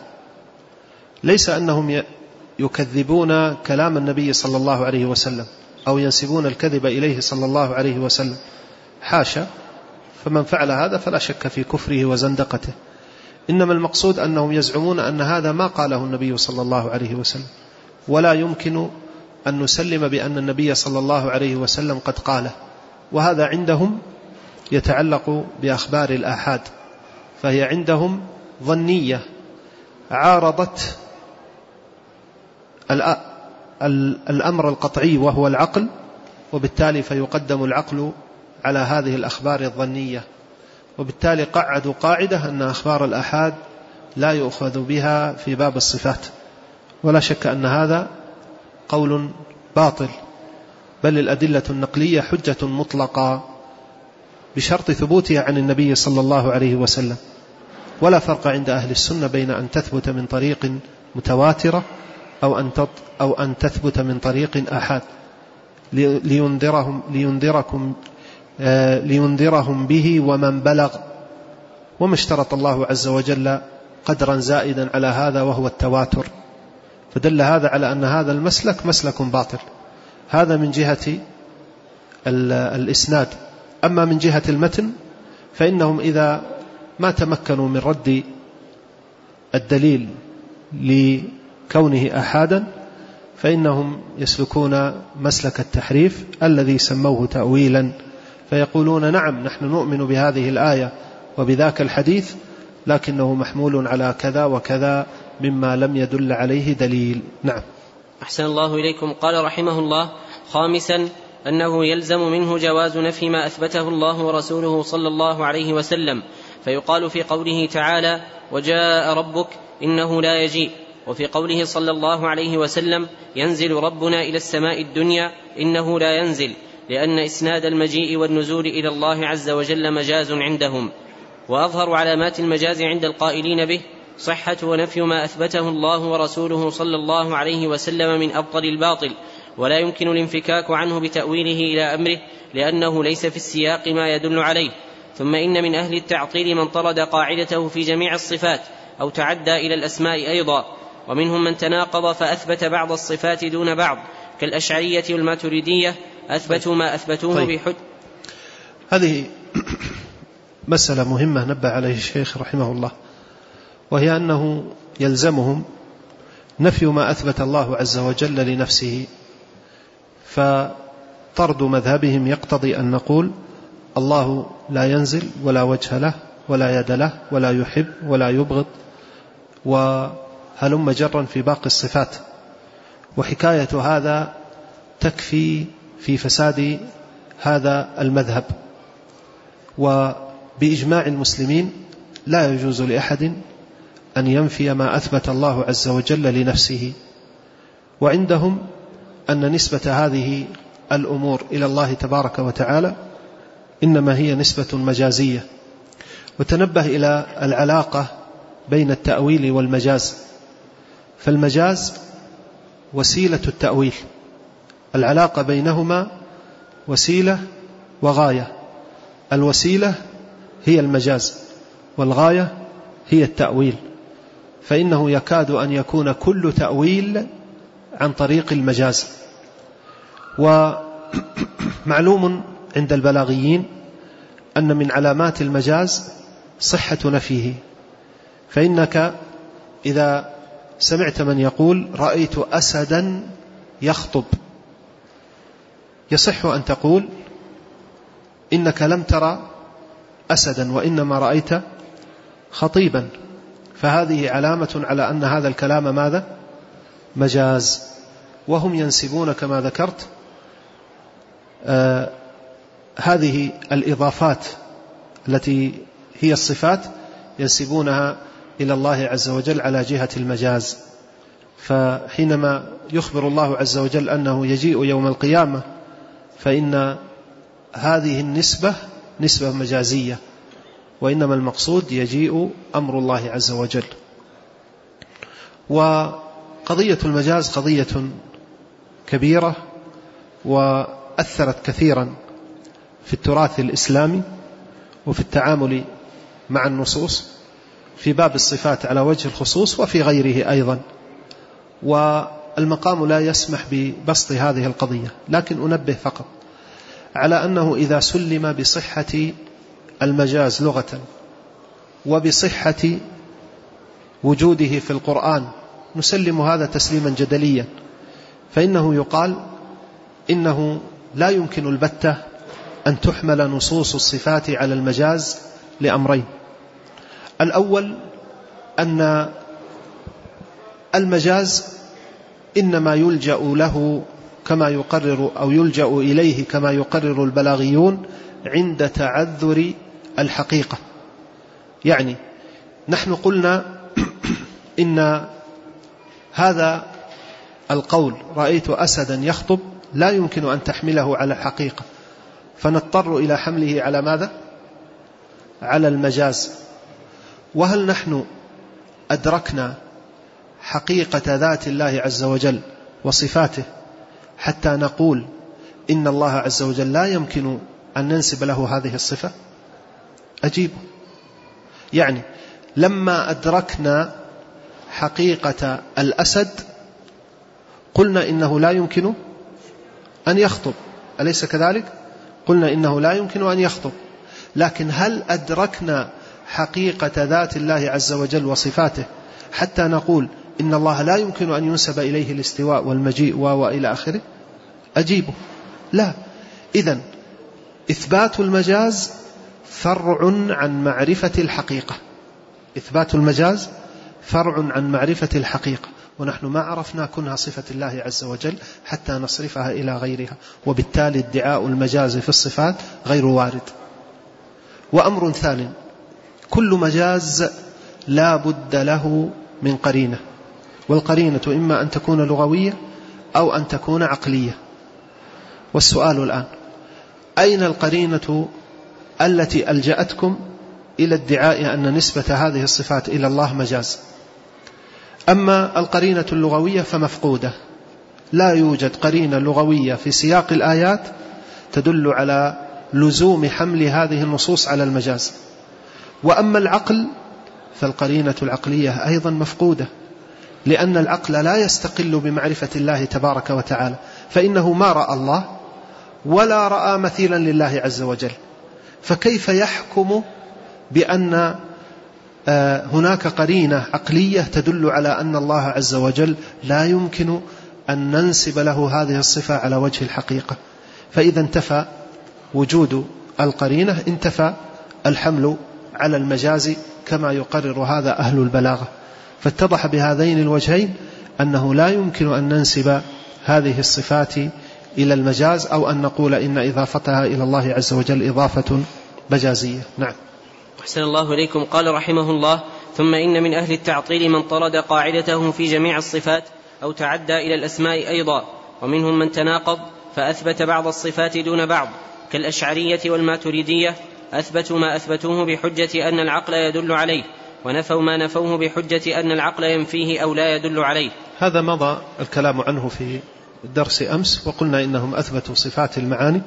ليس أنهم يكذبون كلام النبي صلى الله عليه وسلم أو ينسبون الكذب إليه صلى الله عليه وسلم، حاشا، فمن فعل هذا فلا شك في كفره وزندقته. إنما المقصود أنهم يزعمون أن هذا ما قاله النبي صلى الله عليه وسلم، ولا يمكن أن نسلم بأن النبي صلى الله عليه وسلم قد قاله، وهذا عندهم يتعلق بأخبار الآحاد، فهي عندهم ظنية عارضت الأمر القطعي وهو العقل، وبالتالي فيقدم العقل على هذه الأخبار الظنية، وبالتالي قعدوا قاعدة أن أخبار الآحاد لا يؤخذ بها في باب الصفات. ولا شك أن هذا قول باطل، بل الأدلة النقلية حجة مطلقة بشرط ثبوتها عن النبي صلى الله عليه وسلم. ولا فرق عند أهل السنة بين أن تثبت من طريق متواترة أو أن تثبت من طريق آحاد، لينذرهم به ومن بلغ. وما اشترط الله عز وجل قدرا زائدا على هذا وهو التواتر، فدل هذا على أن هذا المسلك مسلك باطل. هذا من جهة الإسناد. أما من جهة المتن فإنهم إذا ما تمكنوا من رد الدليل لكونه أحادا فإنهم يسلكون مسلك التحريف الذي سموه تأويلا، فيقولون نعم نحن نؤمن بهذه الآية وبذاك الحديث، لكنه محمول على كذا وكذا مما لم يدل عليه دليل. نعم. أحسن الله إليكم. قال رحمه الله: خامسا أنه يلزم منه جواز نفي ما أثبته الله ورسوله صلى الله عليه وسلم، فيقال في قوله تعالى: وجاء ربك إنه لا يجيء، وفي قوله صلى الله عليه وسلم: ينزل ربنا إلى السماء الدنيا إنه لا ينزل، لأن إسناد المجيء والنزول إلى الله عز وجل مجاز عندهم. وأظهر علامات المجاز عند القائلين به صحة ونفي ما أثبته الله ورسوله صلى الله عليه وسلم من أبطل الباطل، ولا يمكن الانفكاك عنه بتأويله إلى أمره، لأنه ليس في السياق ما يدل عليه. ثم إن من أهل التعطيل من طرد قاعدته في جميع الصفات أو تعدى إلى الأسماء أيضا، ومنهم من تناقض فأثبت بعض الصفات دون بعض، كالأشعرية والماتريدية أثبتوا ما أثبتوه بحج. هذه مسألة مهمة نبه عليه الشيخ رحمه الله، وهي أنه يلزمهم نفي ما أثبت الله عز وجل لنفسه، فطرد مذهبهم يقتضي أن نقول الله لا ينزل ولا وجه له ولا يد له ولا يحب ولا يبغض، وهلم جرا في باقي الصفات. وحكاية هذا تكفي في فساد هذا المذهب. وبإجماع المسلمين لا يجوز لأحد أن ينفي ما أثبت الله عز وجل لنفسه. وعندهم أن نسبة هذه الأمور إلى الله تبارك وتعالى إنما هي نسبة مجازية. وتنبه إلى العلاقة بين التأويل والمجاز، فالمجاز وسيلة التأويل، العلاقة بينهما وسيلة وغاية، الوسيلة هي المجاز والغاية هي التأويل، فإنه يكاد أن يكون كل تأويل عن طريق المجاز. ومعلوم عند البلاغيين أن من علامات المجاز صحة نفيه، فإنك إذا سمعت من يقول رأيت أسدا يخطب، يصح أن تقول إنك لم ترى أسدا وإنما رأيت خطيبا، فهذه علامة على أن هذا الكلام ماذا؟ مجاز. وهم ينسبون كما ذكرت هذه الإضافات التي هي الصفات ينسبونها إلى الله عز وجل على جهة المجاز. فحينما يخبر الله عز وجل أنه يجيء يوم القيامة فإن هذه النسبة نسبة مجازية، وإنما المقصود يجيء أمر الله عز وجل. وقضية المجاز قضية كبيرة وأثرت كثيرا في التراث الإسلامي وفي التعامل مع النصوص في باب الصفات على وجه الخصوص وفي غيره أيضا، والمقام لا يسمح ببسط هذه القضية، لكن أنبه فقط على أنه إذا سلم بصحة المجاز لغة وبصحة وجوده في القرآن نسلم هذا تسليما جدليا، فإنه يقال إنه لا يمكن البتة أن تحمل نصوص الصفات على المجاز لأمرين. الأول أن المجاز إنما يلجأ له كما يقرر أو يلجأ إليه كما يقرر البلاغيون عند تعذر الحقيقة. يعني نحن قلنا إن هذا القول رأيت أسدا يخطب لا يمكن أن تحمله على الحقيقة، فنضطر إلى حمله على ماذا؟ على المجاز. وهل نحن أدركنا حقيقة ذات الله عز وجل وصفاته حتى نقول إن الله عز وجل لا يمكن أن ننسب له هذه الصفة؟ أجيب. يعني لما أدركنا حقيقة الأسد قلنا إنه لا يمكن أن يخطب، أليس كذلك؟ قلنا إنه لا يمكن أن يخطب، لكن هل أدركنا حقيقة ذات الله عز وجل وصفاته حتى نقول إن الله لا يمكن أن ينسب إليه الاستواء والمجيء وإلى آخره؟ أجيبه لا. إذن إثبات المجاز فرع عن معرفة الحقيقة، إثبات المجاز فرع عن معرفة الحقيقة، ونحن ما عرفنا كنها صفة الله عز وجل حتى نصرفها إلى غيرها، وبالتالي ادعاء المجاز في الصفات غير وارد. وأمر ثاني، كل مجاز لا بد له من قرينة، والقرينة إما أن تكون لغوية أو أن تكون عقلية. والسؤال الآن أين القرينة التي ألجأتكم إلى ادعاء أن نسبة هذه الصفات إلى الله مجاز؟ أما القرينة اللغوية فمفقودة، لا يوجد قرينة لغوية في سياق الآيات تدل على لزوم حمل هذه النصوص على المجاز. وأما العقل فالقرينة العقلية أيضا مفقودة، لأن العقل لا يستقل بمعرفة الله تبارك وتعالى، فإنه ما رأى الله ولا رأى مثيلا لله عز وجل، فكيف يحكم بأن هناك قرينة عقلية تدل على أن الله عز وجل لا يمكن أن ننسب له هذه الصفة على وجه الحقيقة؟ فإذا انتفى وجود القرينة انتفى الحمل على المجاز كما يقرر هذا أهل البلاغة. فاتضح بهذين الوجهين أنه لا يمكن أن ننسب هذه الصفات إلى المجاز، أو أن نقول إن إضافتها إلى الله عز وجل إضافة مجازية. نعم. أحسن الله إليكم. قال رحمه الله: ثم إن من أهل التعطيل من طرد قاعدته في جميع الصفات أو تعدى إلى الأسماء أيضا، ومنهم من تناقض فأثبت بعض الصفات دون بعض، كالأشعرية والماتريدية، أثبتوا ما أثبتوه بحجة أن العقل يدل عليه، ونفوا ما نفوه بحجة أن العقل ينفيه أو لا يدل عليه. هذا مضى الكلام عنه في الدرس أمس، وقلنا إنهم أثبتوا صفات المعاني،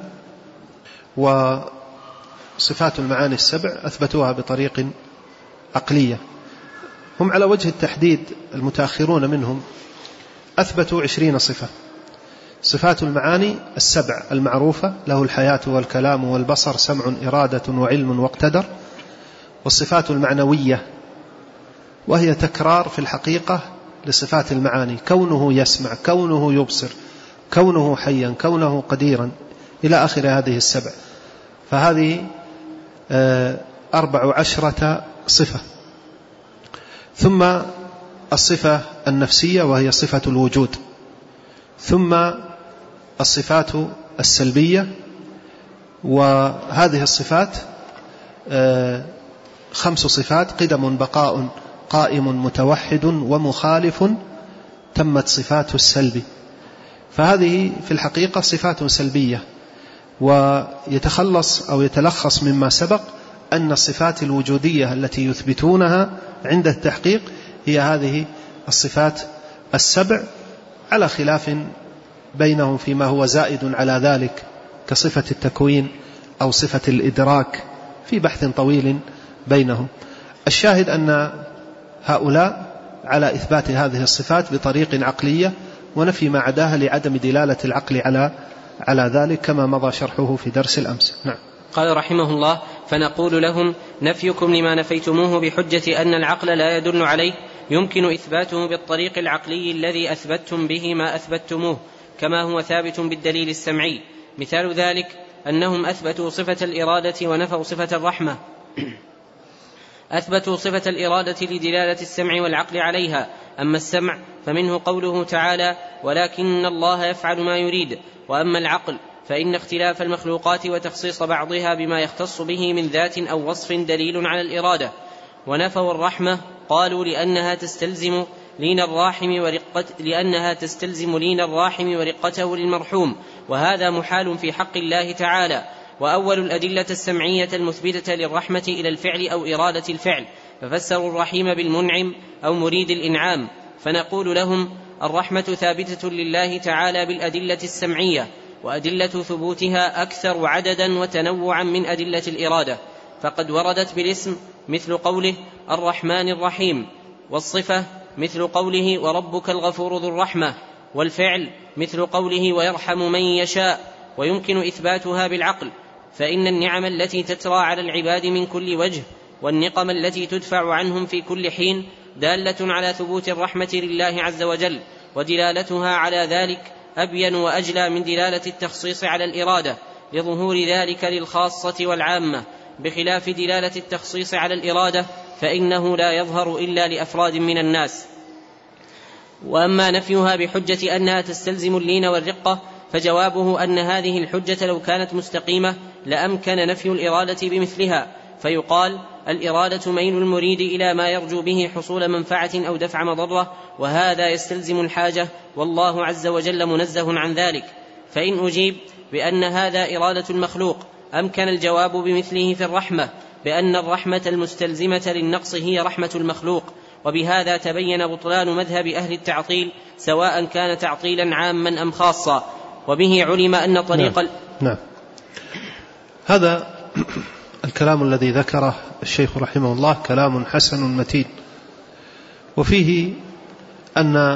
وصفات المعاني السبع أثبتوها بطريق عقلية. هم على وجه التحديد المتأخرون منهم أثبتوا 20 صفة. صفات المعاني السبع المعروفة: له الحياة والكلام والبصر سمع إرادة وعلم واقتدر. والصفات المعنوية وهي تكرار في الحقيقة لصفات المعاني: كونه يسمع، كونه يبصر، كونه حيا، كونه قديرا، إلى آخر هذه السبع. فهذه 14 صفة. ثم الصفة النفسية وهي صفة الوجود. ثم الصفات السلبية، وهذه الصفات 5 صفات: قدم، بقاء، قائم، متوحد، ومخالف، تمت صفات السلب. فهذه في الحقيقة صفات سلبية، ويتخلص أو يتلخص مما سبق أن الصفات الوجودية التي يثبتونها عند التحقيق هي هذه الصفات السبع، على خلاف بينهم فيما هو زائد على ذلك كصفة التكوين أو صفة الإدراك، في بحث طويل بينهم. الشاهد أن هؤلاء على إثبات هذه الصفات بطريق عقلية، ونفي ما عداها لعدم دلالة العقل على ذلك، كما مضى شرحه في درس الأمس. نعم. قال رحمه الله: فنقول لهم: نفيكم لما نفيتموه بحجة أن العقل لا يدل عليه يمكن إثباته بالطريق العقلي الذي أثبتتم به ما أثبتتموه، كما هو ثابت بالدليل السمعي. مثال ذلك أنهم أثبتوا صفة الإرادة ونفوا صفة الرحمة. أثبتوا صفة الإرادة لدلالة السمع والعقل عليها، أما السمع فمنه قوله تعالى: ولكن الله يفعل ما يريد. وأما العقل فإن اختلاف المخلوقات وتخصيص بعضها بما يختص به من ذات أو وصف دليل على الإرادة. ونفوا الرحمة قالوا لأنها تستلزم لين الراحم ورقته للمرحوم، وهذا محال في حق الله تعالى. وأول الأدلة السمعية المثبتة للرحمة إلى الفعل أو إرادة الفعل، ففسروا الرحيم بالمنعم أو مريد الإنعام. فنقول لهم: الرحمة ثابتة لله تعالى بالأدلة السمعية، وأدلة ثبوتها أكثر عددا وتنوعا من أدلة الإرادة، فقد وردت بالاسم مثل قوله الرحمن الرحيم، والصفة مثل قوله وربك الغفور ذو الرحمة، والفعل مثل قوله ويرحم من يشاء. ويمكن إثباتها بالعقل، فإن النعم التي تترى على العباد من كل وجه والنقم التي تدفع عنهم في كل حين دالة على ثبوت الرحمة لله عز وجل، ودلالتها على ذلك أبين وأجلى من دلالة التخصيص على الإرادة، لظهور ذلك للخاصة والعامة، بخلاف دلالة التخصيص على الإرادة فإنه لا يظهر إلا لأفراد من الناس. وأما نفيها بحجة أنها تستلزم اللين والرقة، فجوابه أن هذه الحجة لو كانت مستقيمة لأمكن نفي الإرادة بمثلها، فيقال: الإرادة ميل المريد إلى ما يرجو به حصول منفعة أو دفع مضرة، وهذا يستلزم الحاجة، والله عز وجل منزه عن ذلك. فإن أجيب بأن هذا إرادة المخلوق، أمكن الجواب بمثله في الرحمة، بأن الرحمة المستلزمة للنقص هي رحمة المخلوق. وبهذا تبين بطلان مذهب أهل التعطيل، سواء كان تعطيلا عاما أم خاصا. وبه علم أن طريق نعم. هذا الكلام الذي ذكره الشيخ رحمه الله كلام حسن متين، وفيه أن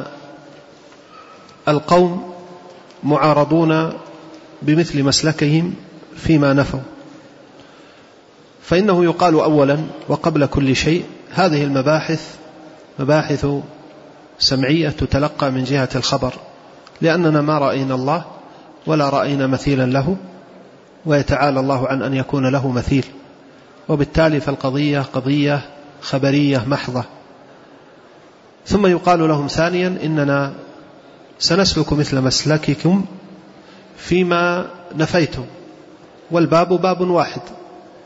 القوم معارضون بمثل مسلكهم فيما نفوا. فإنه يقال أولا وقبل كل شيء: هذه المباحث مباحث سمعية تتلقى من جهة الخبر، لأننا ما رأينا الله ولا رأينا مثيلا له، ويتعالى الله عن أن يكون له مثيل، وبالتالي فالقضية قضية خبرية محضة. ثم يقال لهم ثانيا: إننا سنسلك مثل مسلككم فيما نفيتم، والباب باب واحد،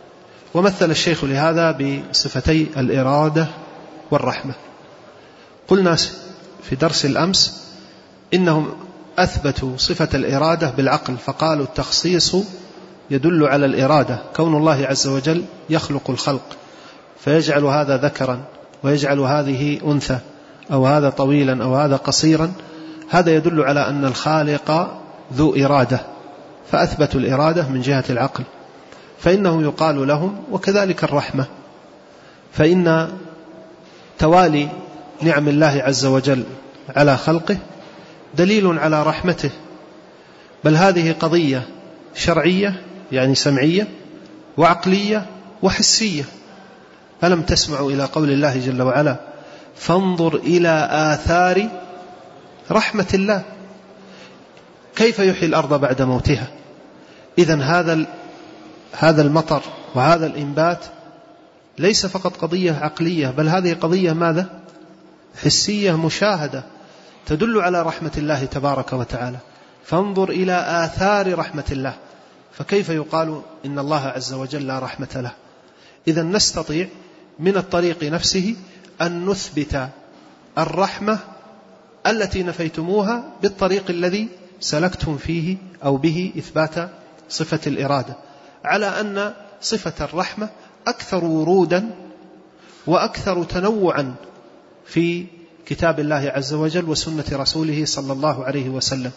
ومثل الشيخ لهذا بصفتي الإرادة والرحمة. قلنا في درس الأمس إنهم أثبتوا صفة الإرادة بالعقل، فقالوا التخصيص يدل على الإرادة، كون الله عز وجل يخلق الخلق فيجعل هذا ذكرا ويجعل هذه أنثى أو هذا طويلا أو هذا قصيرا، هذا يدل على أن الخالق ذو إرادة، فأثبتوا الإرادة من جهة العقل. فإنه يقال لهم وكذلك الرحمة، فإن توالي نعم الله عز وجل على خلقه دليل على رحمته، بل هذه قضية شرعية يعني سمعية وعقلية وحسية. ألم تسمعوا إلى قول الله جل وعلا فانظر إلى آثار رحمة الله كيف يحيي الأرض بعد موتها. إذن هذا المطر وهذا الإنبات ليس فقط قضية عقلية، بل هذه قضية ماذا؟ حسية مشاهدة تدل على رحمة الله تبارك وتعالى. فانظر إلى آثار رحمة الله، فكيف يقال إن الله عز وجل لا رحمة له؟ إذن نستطيع من الطريق نفسه أن نثبت الرحمة التي نفيتموها بالطريق الذي سلكتم فيه أو به إثبات صفة الإرادة، على أن صفة الرحمة أكثر ورودا وأكثر تنوعا في كتاب الله عز وجل وسنة رسوله صلى الله عليه وسلم.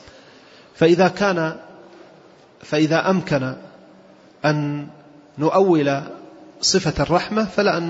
فإذا أمكن أن نؤول صفة الرحمة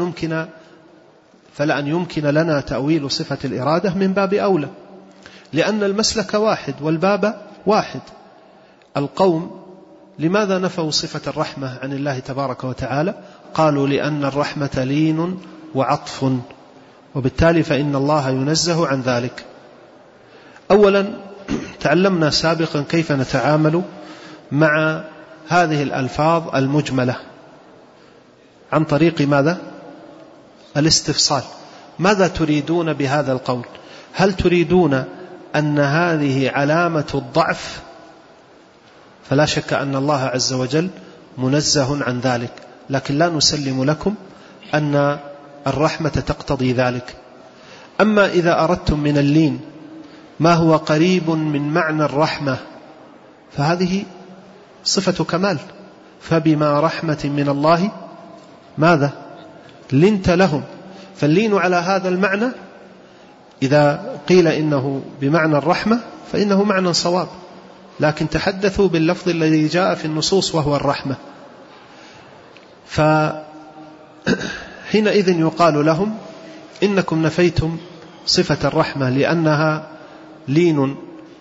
فلا أن يمكن لنا تأويل صفة الإرادة من باب أولى، لأن المسلك واحد والباب واحد. القوم لماذا نفوا صفة الرحمة عن الله تبارك وتعالى؟ قالوا لأن الرحمة لين وعطف، وبالتالي فإن الله ينزه عن ذلك. أولا تعلمنا سابقا كيف نتعامل مع هذه الألفاظ المجملة عن طريق ماذا؟ الاستفصال. ماذا تريدون بهذا القول؟ هل تريدون أن هذه علامة الضعف؟ فلا شك أن الله عز وجل منزه عن ذلك، لكن لا نسلم لكم أن الرحمة تقتضي ذلك. أما إذا أردتم من اللين ما هو قريب من معنى الرحمة فهذه صفة كمال، فبما رحمة من الله ماذا؟ لنت لهم. فاللين على هذا المعنى إذا قيل إنه بمعنى الرحمة فإنه معنى صواب، لكن تحدثوا باللفظ الذي جاء في النصوص وهو الرحمة. فحينئذ يقال لهم إنكم نفيتم صفة الرحمة لأنها لين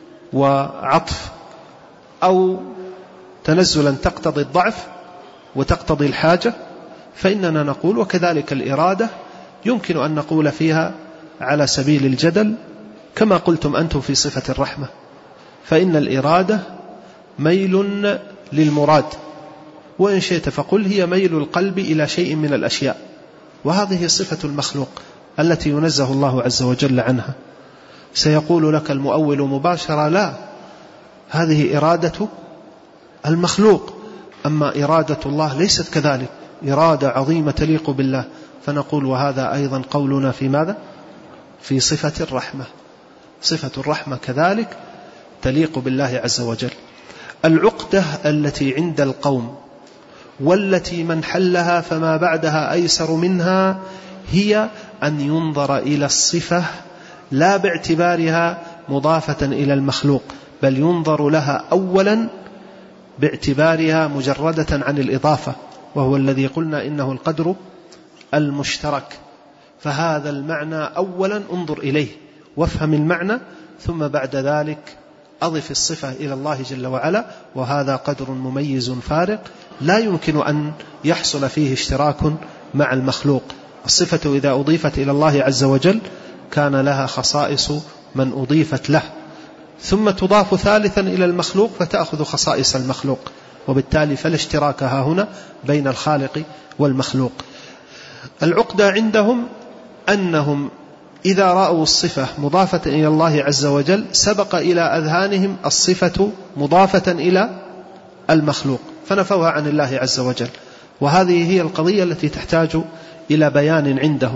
وعطف أو تنزلا تقتضي الضعف وتقتضي الحاجة، فإننا نقول وكذلك الإرادة يمكن أن نقول فيها على سبيل الجدل كما قلتم أنتم في صفة الرحمة، فإن الإرادة ميل للمراد، وإن شئت فقل هي ميل القلب إلى شيء من الأشياء، وهذه صفة المخلوق التي ينزه الله عز وجل عنها. سيقول لك المؤول مباشرة لا، هذه إرادة المخلوق، أما إرادة الله ليست كذلك، إرادة عظيمة تليق بالله. فنقول وهذا أيضا قولنا في ماذا؟ في صفة الرحمة. صفة الرحمة كذلك تليق بالله عز وجل. العقدة التي عند القوم والتي من حلها فما بعدها أيسر منها هي أن ينظر إلى الصفة لا باعتبارها مضافة إلى المخلوق، بل ينظر لها أولا باعتبارها مجردة عن الإضافة، وهو الذي قلنا إنه القدر المشترك. فهذا المعنى أولا انظر إليه وافهم المعنى، ثم بعد ذلك أضف الصفة إلى الله جل وعلا، وهذا قدر مميز فارق لا يمكن أن يحصل فيه اشتراك مع المخلوق. الصفة إذا أضيفت إلى الله عز وجل كان لها خصائص من أضيفت له، ثم تضاف ثالثا إلى المخلوق فتأخذ خصائص المخلوق، وبالتالي فلا اشتراك ها هنا بين الخالق والمخلوق. العقدة عندهم أنهم إذا رأوا الصفة مضافة إلى الله عز وجل سبق إلى أذهانهم الصفة مضافة إلى المخلوق فنفوها عن الله عز وجل، وهذه هي القضية التي تحتاج إلى بيان عندهم.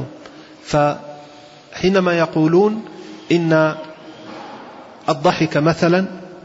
فحينما يقولون إن الضحك مثلا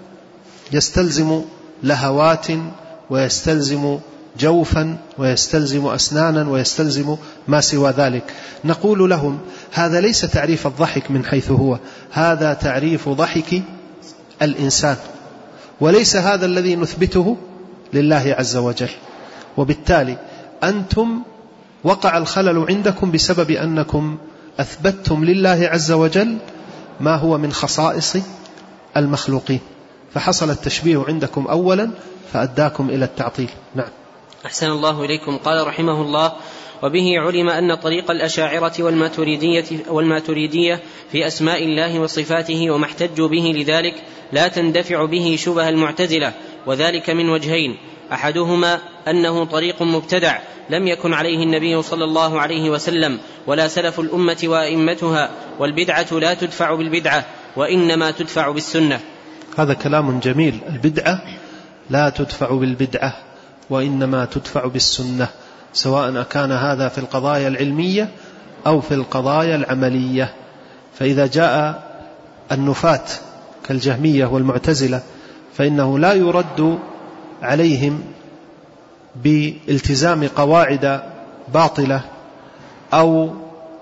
يستلزم لهوات ويستلزم جوفا ويستلزم أسنانا ويستلزم ما سوى ذلك، نقول لهم هذا ليس تعريف الضحك من حيث هو، هذا تعريف ضحك الإنسان، وليس هذا الذي نثبته لله عز وجل. وبالتالي أنتم وقع الخلل عندكم بسبب أنكم أثبتتم لله عز وجل ما هو من خصائص المخلوقين، فحصل التشبيه عندكم أولا فأداكم إلى التعطيل. نعم. أحسن الله إليكم. قال رحمه الله: وبه علم أن طريق الأشاعرة والماتريدية في أسماء الله وصفاته وما احتجوا به لذلك لا تندفع به شبه المعتزلة، وذلك من وجهين: أحدهما أنه طريق مبتدع لم يكن عليه النبي صلى الله عليه وسلم ولا سلف الأمة وأئمتها، والبدعة لا تدفع بالبدعة وإنما تدفع بالسنة. هذا كلام جميل. البدعة لا تدفع بالبدعة وإنما تدفع بالسنة، سواء كان هذا في القضايا العلمية أو في القضايا العملية. فإذا جاء النفاة كالجهمية والمعتزلة فإنه لا يرد عليهم بالتزام قواعد باطلة أو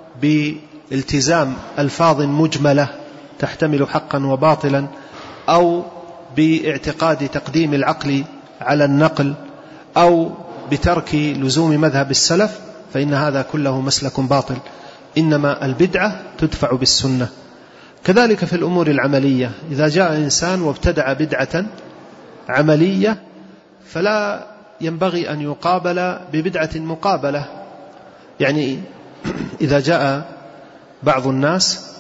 بالتزام ألفاظ مجملة تحتمل حقا وباطلا أو باعتقاد تقديم العقل على النقل أو بترك لزوم مذهب السلف، فإن هذا كله مسلك باطل. إنما البدعة تدفع بالسنة. كذلك في الأمور العملية، إذا جاء إنسان وابتدع بدعة عملية فلا ينبغي أن يقابل ببدعة مقابلة. يعني إذا جاء بعض الناس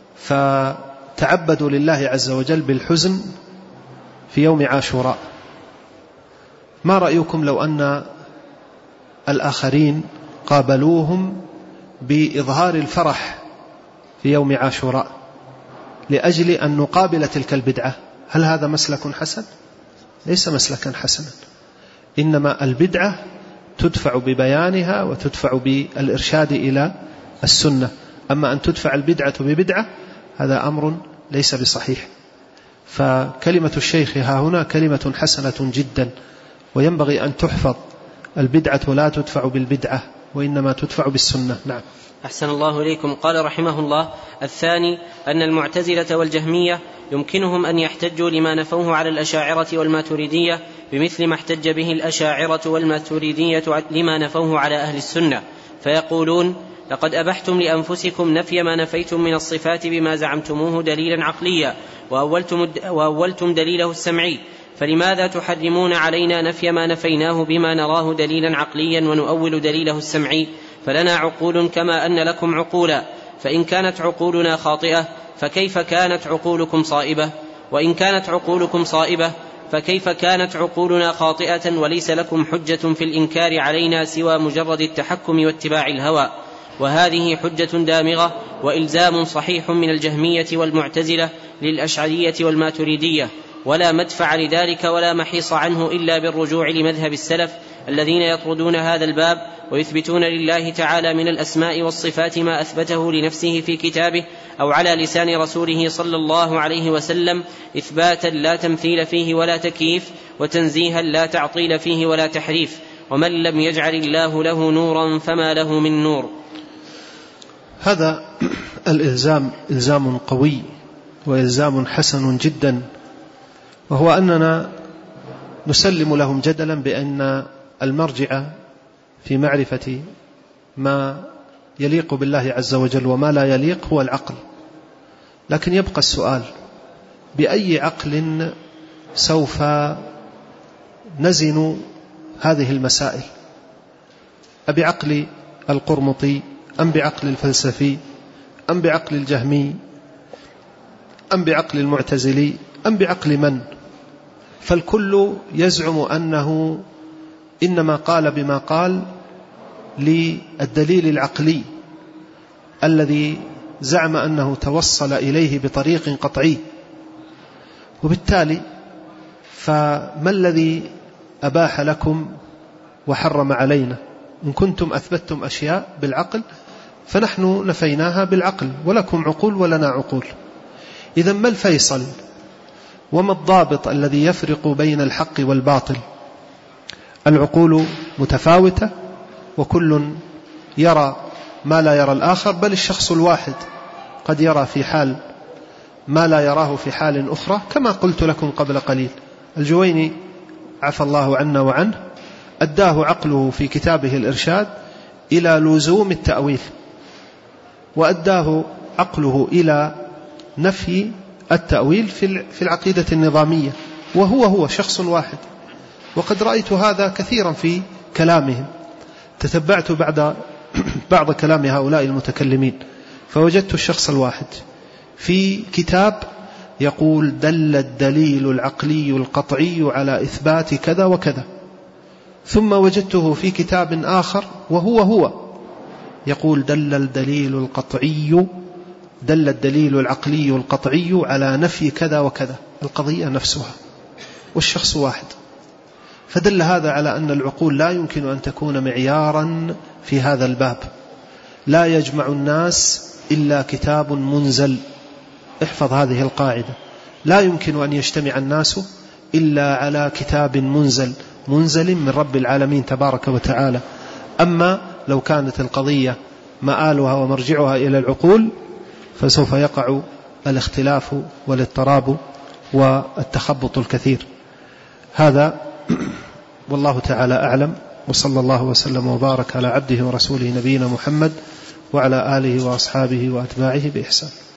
فتعبدوا لله عز وجل بالحزن في يوم عاشوراء، ما رأيكم لو أن الآخرين قابلوهم بإظهار الفرح في يوم عاشوراء لأجل أن نقابل تلك البدعة؟ هل هذا مسلك حسن؟ ليس مسلكا حسنا. إنما البدعة تدفع ببيانها وتدفع بالإرشاد إلى السنة. أما أن تدفع البدعة ببدعة هذا أمر ليس بصحيح. فكلمة الشيخ ها هنا كلمة حسنة جدا، وينبغي أن تحفظ. البدعة لا تدفع بالبدعة وإنما تدفع بالسنة. نعم. أحسن الله إليكم. قال رحمه الله: الثاني أن المعتزلة والجهمية يمكنهم أن يحتجوا لما نفوه على الأشاعرة والماتريدية بمثل ما احتج به الأشاعرة والماتريدية لما نفوه على أهل السنة، فيقولون: لقد أبحتم لأنفسكم نفي ما نفيتم من الصفات بما زعمتموه دليلا عقليا وأولتم دليله السمعي، فلماذا تحرمون علينا نفي ما نفيناه بما نراه دليلا عقليا ونؤول دليله السمعي؟ فلنا عقول كما أن لكم عقولا، فإن كانت عقولنا خاطئة فكيف كانت عقولكم صائبة؟ وإن كانت عقولكم صائبة فكيف كانت عقولنا خاطئة وليس لكم حجة في الإنكار علينا سوى مجرد التحكم واتباع الهوى؟ وهذه حجة دامغة وإلزام صحيح من الجهمية والمعتزلة للأشعرية والماتريدية، ولا مدفع لذلك ولا محيص عنه إلا بالرجوع لمذهب السلف الذين يطردون هذا الباب ويثبتون لله تعالى من الأسماء والصفات ما أثبته لنفسه في كتابه أو على لسان رسوله صلى الله عليه وسلم، إثباتا لا تمثيل فيه ولا تكييف، وتنزيها لا تعطيل فيه ولا تحريف. ومن لم يجعل الله له نورا فما له من نور. هذا الإلزام إلزام قوي وإلزام حسن جدا، وهو أننا نسلم لهم جدلا بأن المرجع في معرفة ما يليق بالله عز وجل وما لا يليق هو العقل. لكن يبقى السؤال: بأي عقل سوف نزن هذه المسائل؟ أبعقل القرمطي أم بعقل الفلسفي أم بعقل الجهمي أم بعقل المعتزلي أم بعقل من؟ فالكل يزعم أنه إنما قال بما قال للدليل العقلي الذي زعم أنه توصل إليه بطريق قطعي. وبالتالي فما الذي أباح لكم وحرم علينا. إن كنتم أثبتتم أشياء بالعقل فنحن نفيناها بالعقل، ولكم عقول ولنا عقول. إذن ما الفيصل وما الضابط الذي يفرق بين الحق والباطل؟ العقول متفاوتة، وكل يرى ما لا يرى الآخر، بل الشخص الواحد قد يرى في حال ما لا يراه في حال أخرى، كما قلت لكم قبل قليل. الجويني عفى الله عنا وعنه أداه عقله في كتابه الإرشاد إلى لزوم التأويل، وأداه عقله إلى نفي التأويل في العقيدة النظامية، وهو شخص واحد. وقد رأيت هذا كثيرا في كلامهم، تتبعت بعض كلام هؤلاء المتكلمين فوجدت الشخص الواحد في كتاب يقول دل الدليل العقلي القطعي على إثبات كذا وكذا، ثم وجدته في كتاب آخر وهو يقول دل الدليل العقلي القطعي على نفي كذا وكذا. القضية نفسها والشخص واحد. فدل هذا على أن العقول لا يمكن أن تكون معيارا في هذا الباب. لا يجمع الناس إلا كتاب منزل. احفظ هذه القاعدة: لا يمكن أن يجتمع الناس إلا على كتاب منزل من رب العالمين تبارك وتعالى. أما لو كانت القضية مآلها ومرجعها إلى العقول فسوف يقع الاختلاف والاضطراب والتخبط الكثير. هذا والله تعالى أعلم، وصلى الله وسلم وبارك على عبده ورسوله نبينا محمد وعلى آله وأصحابه وأتباعه بإحسان.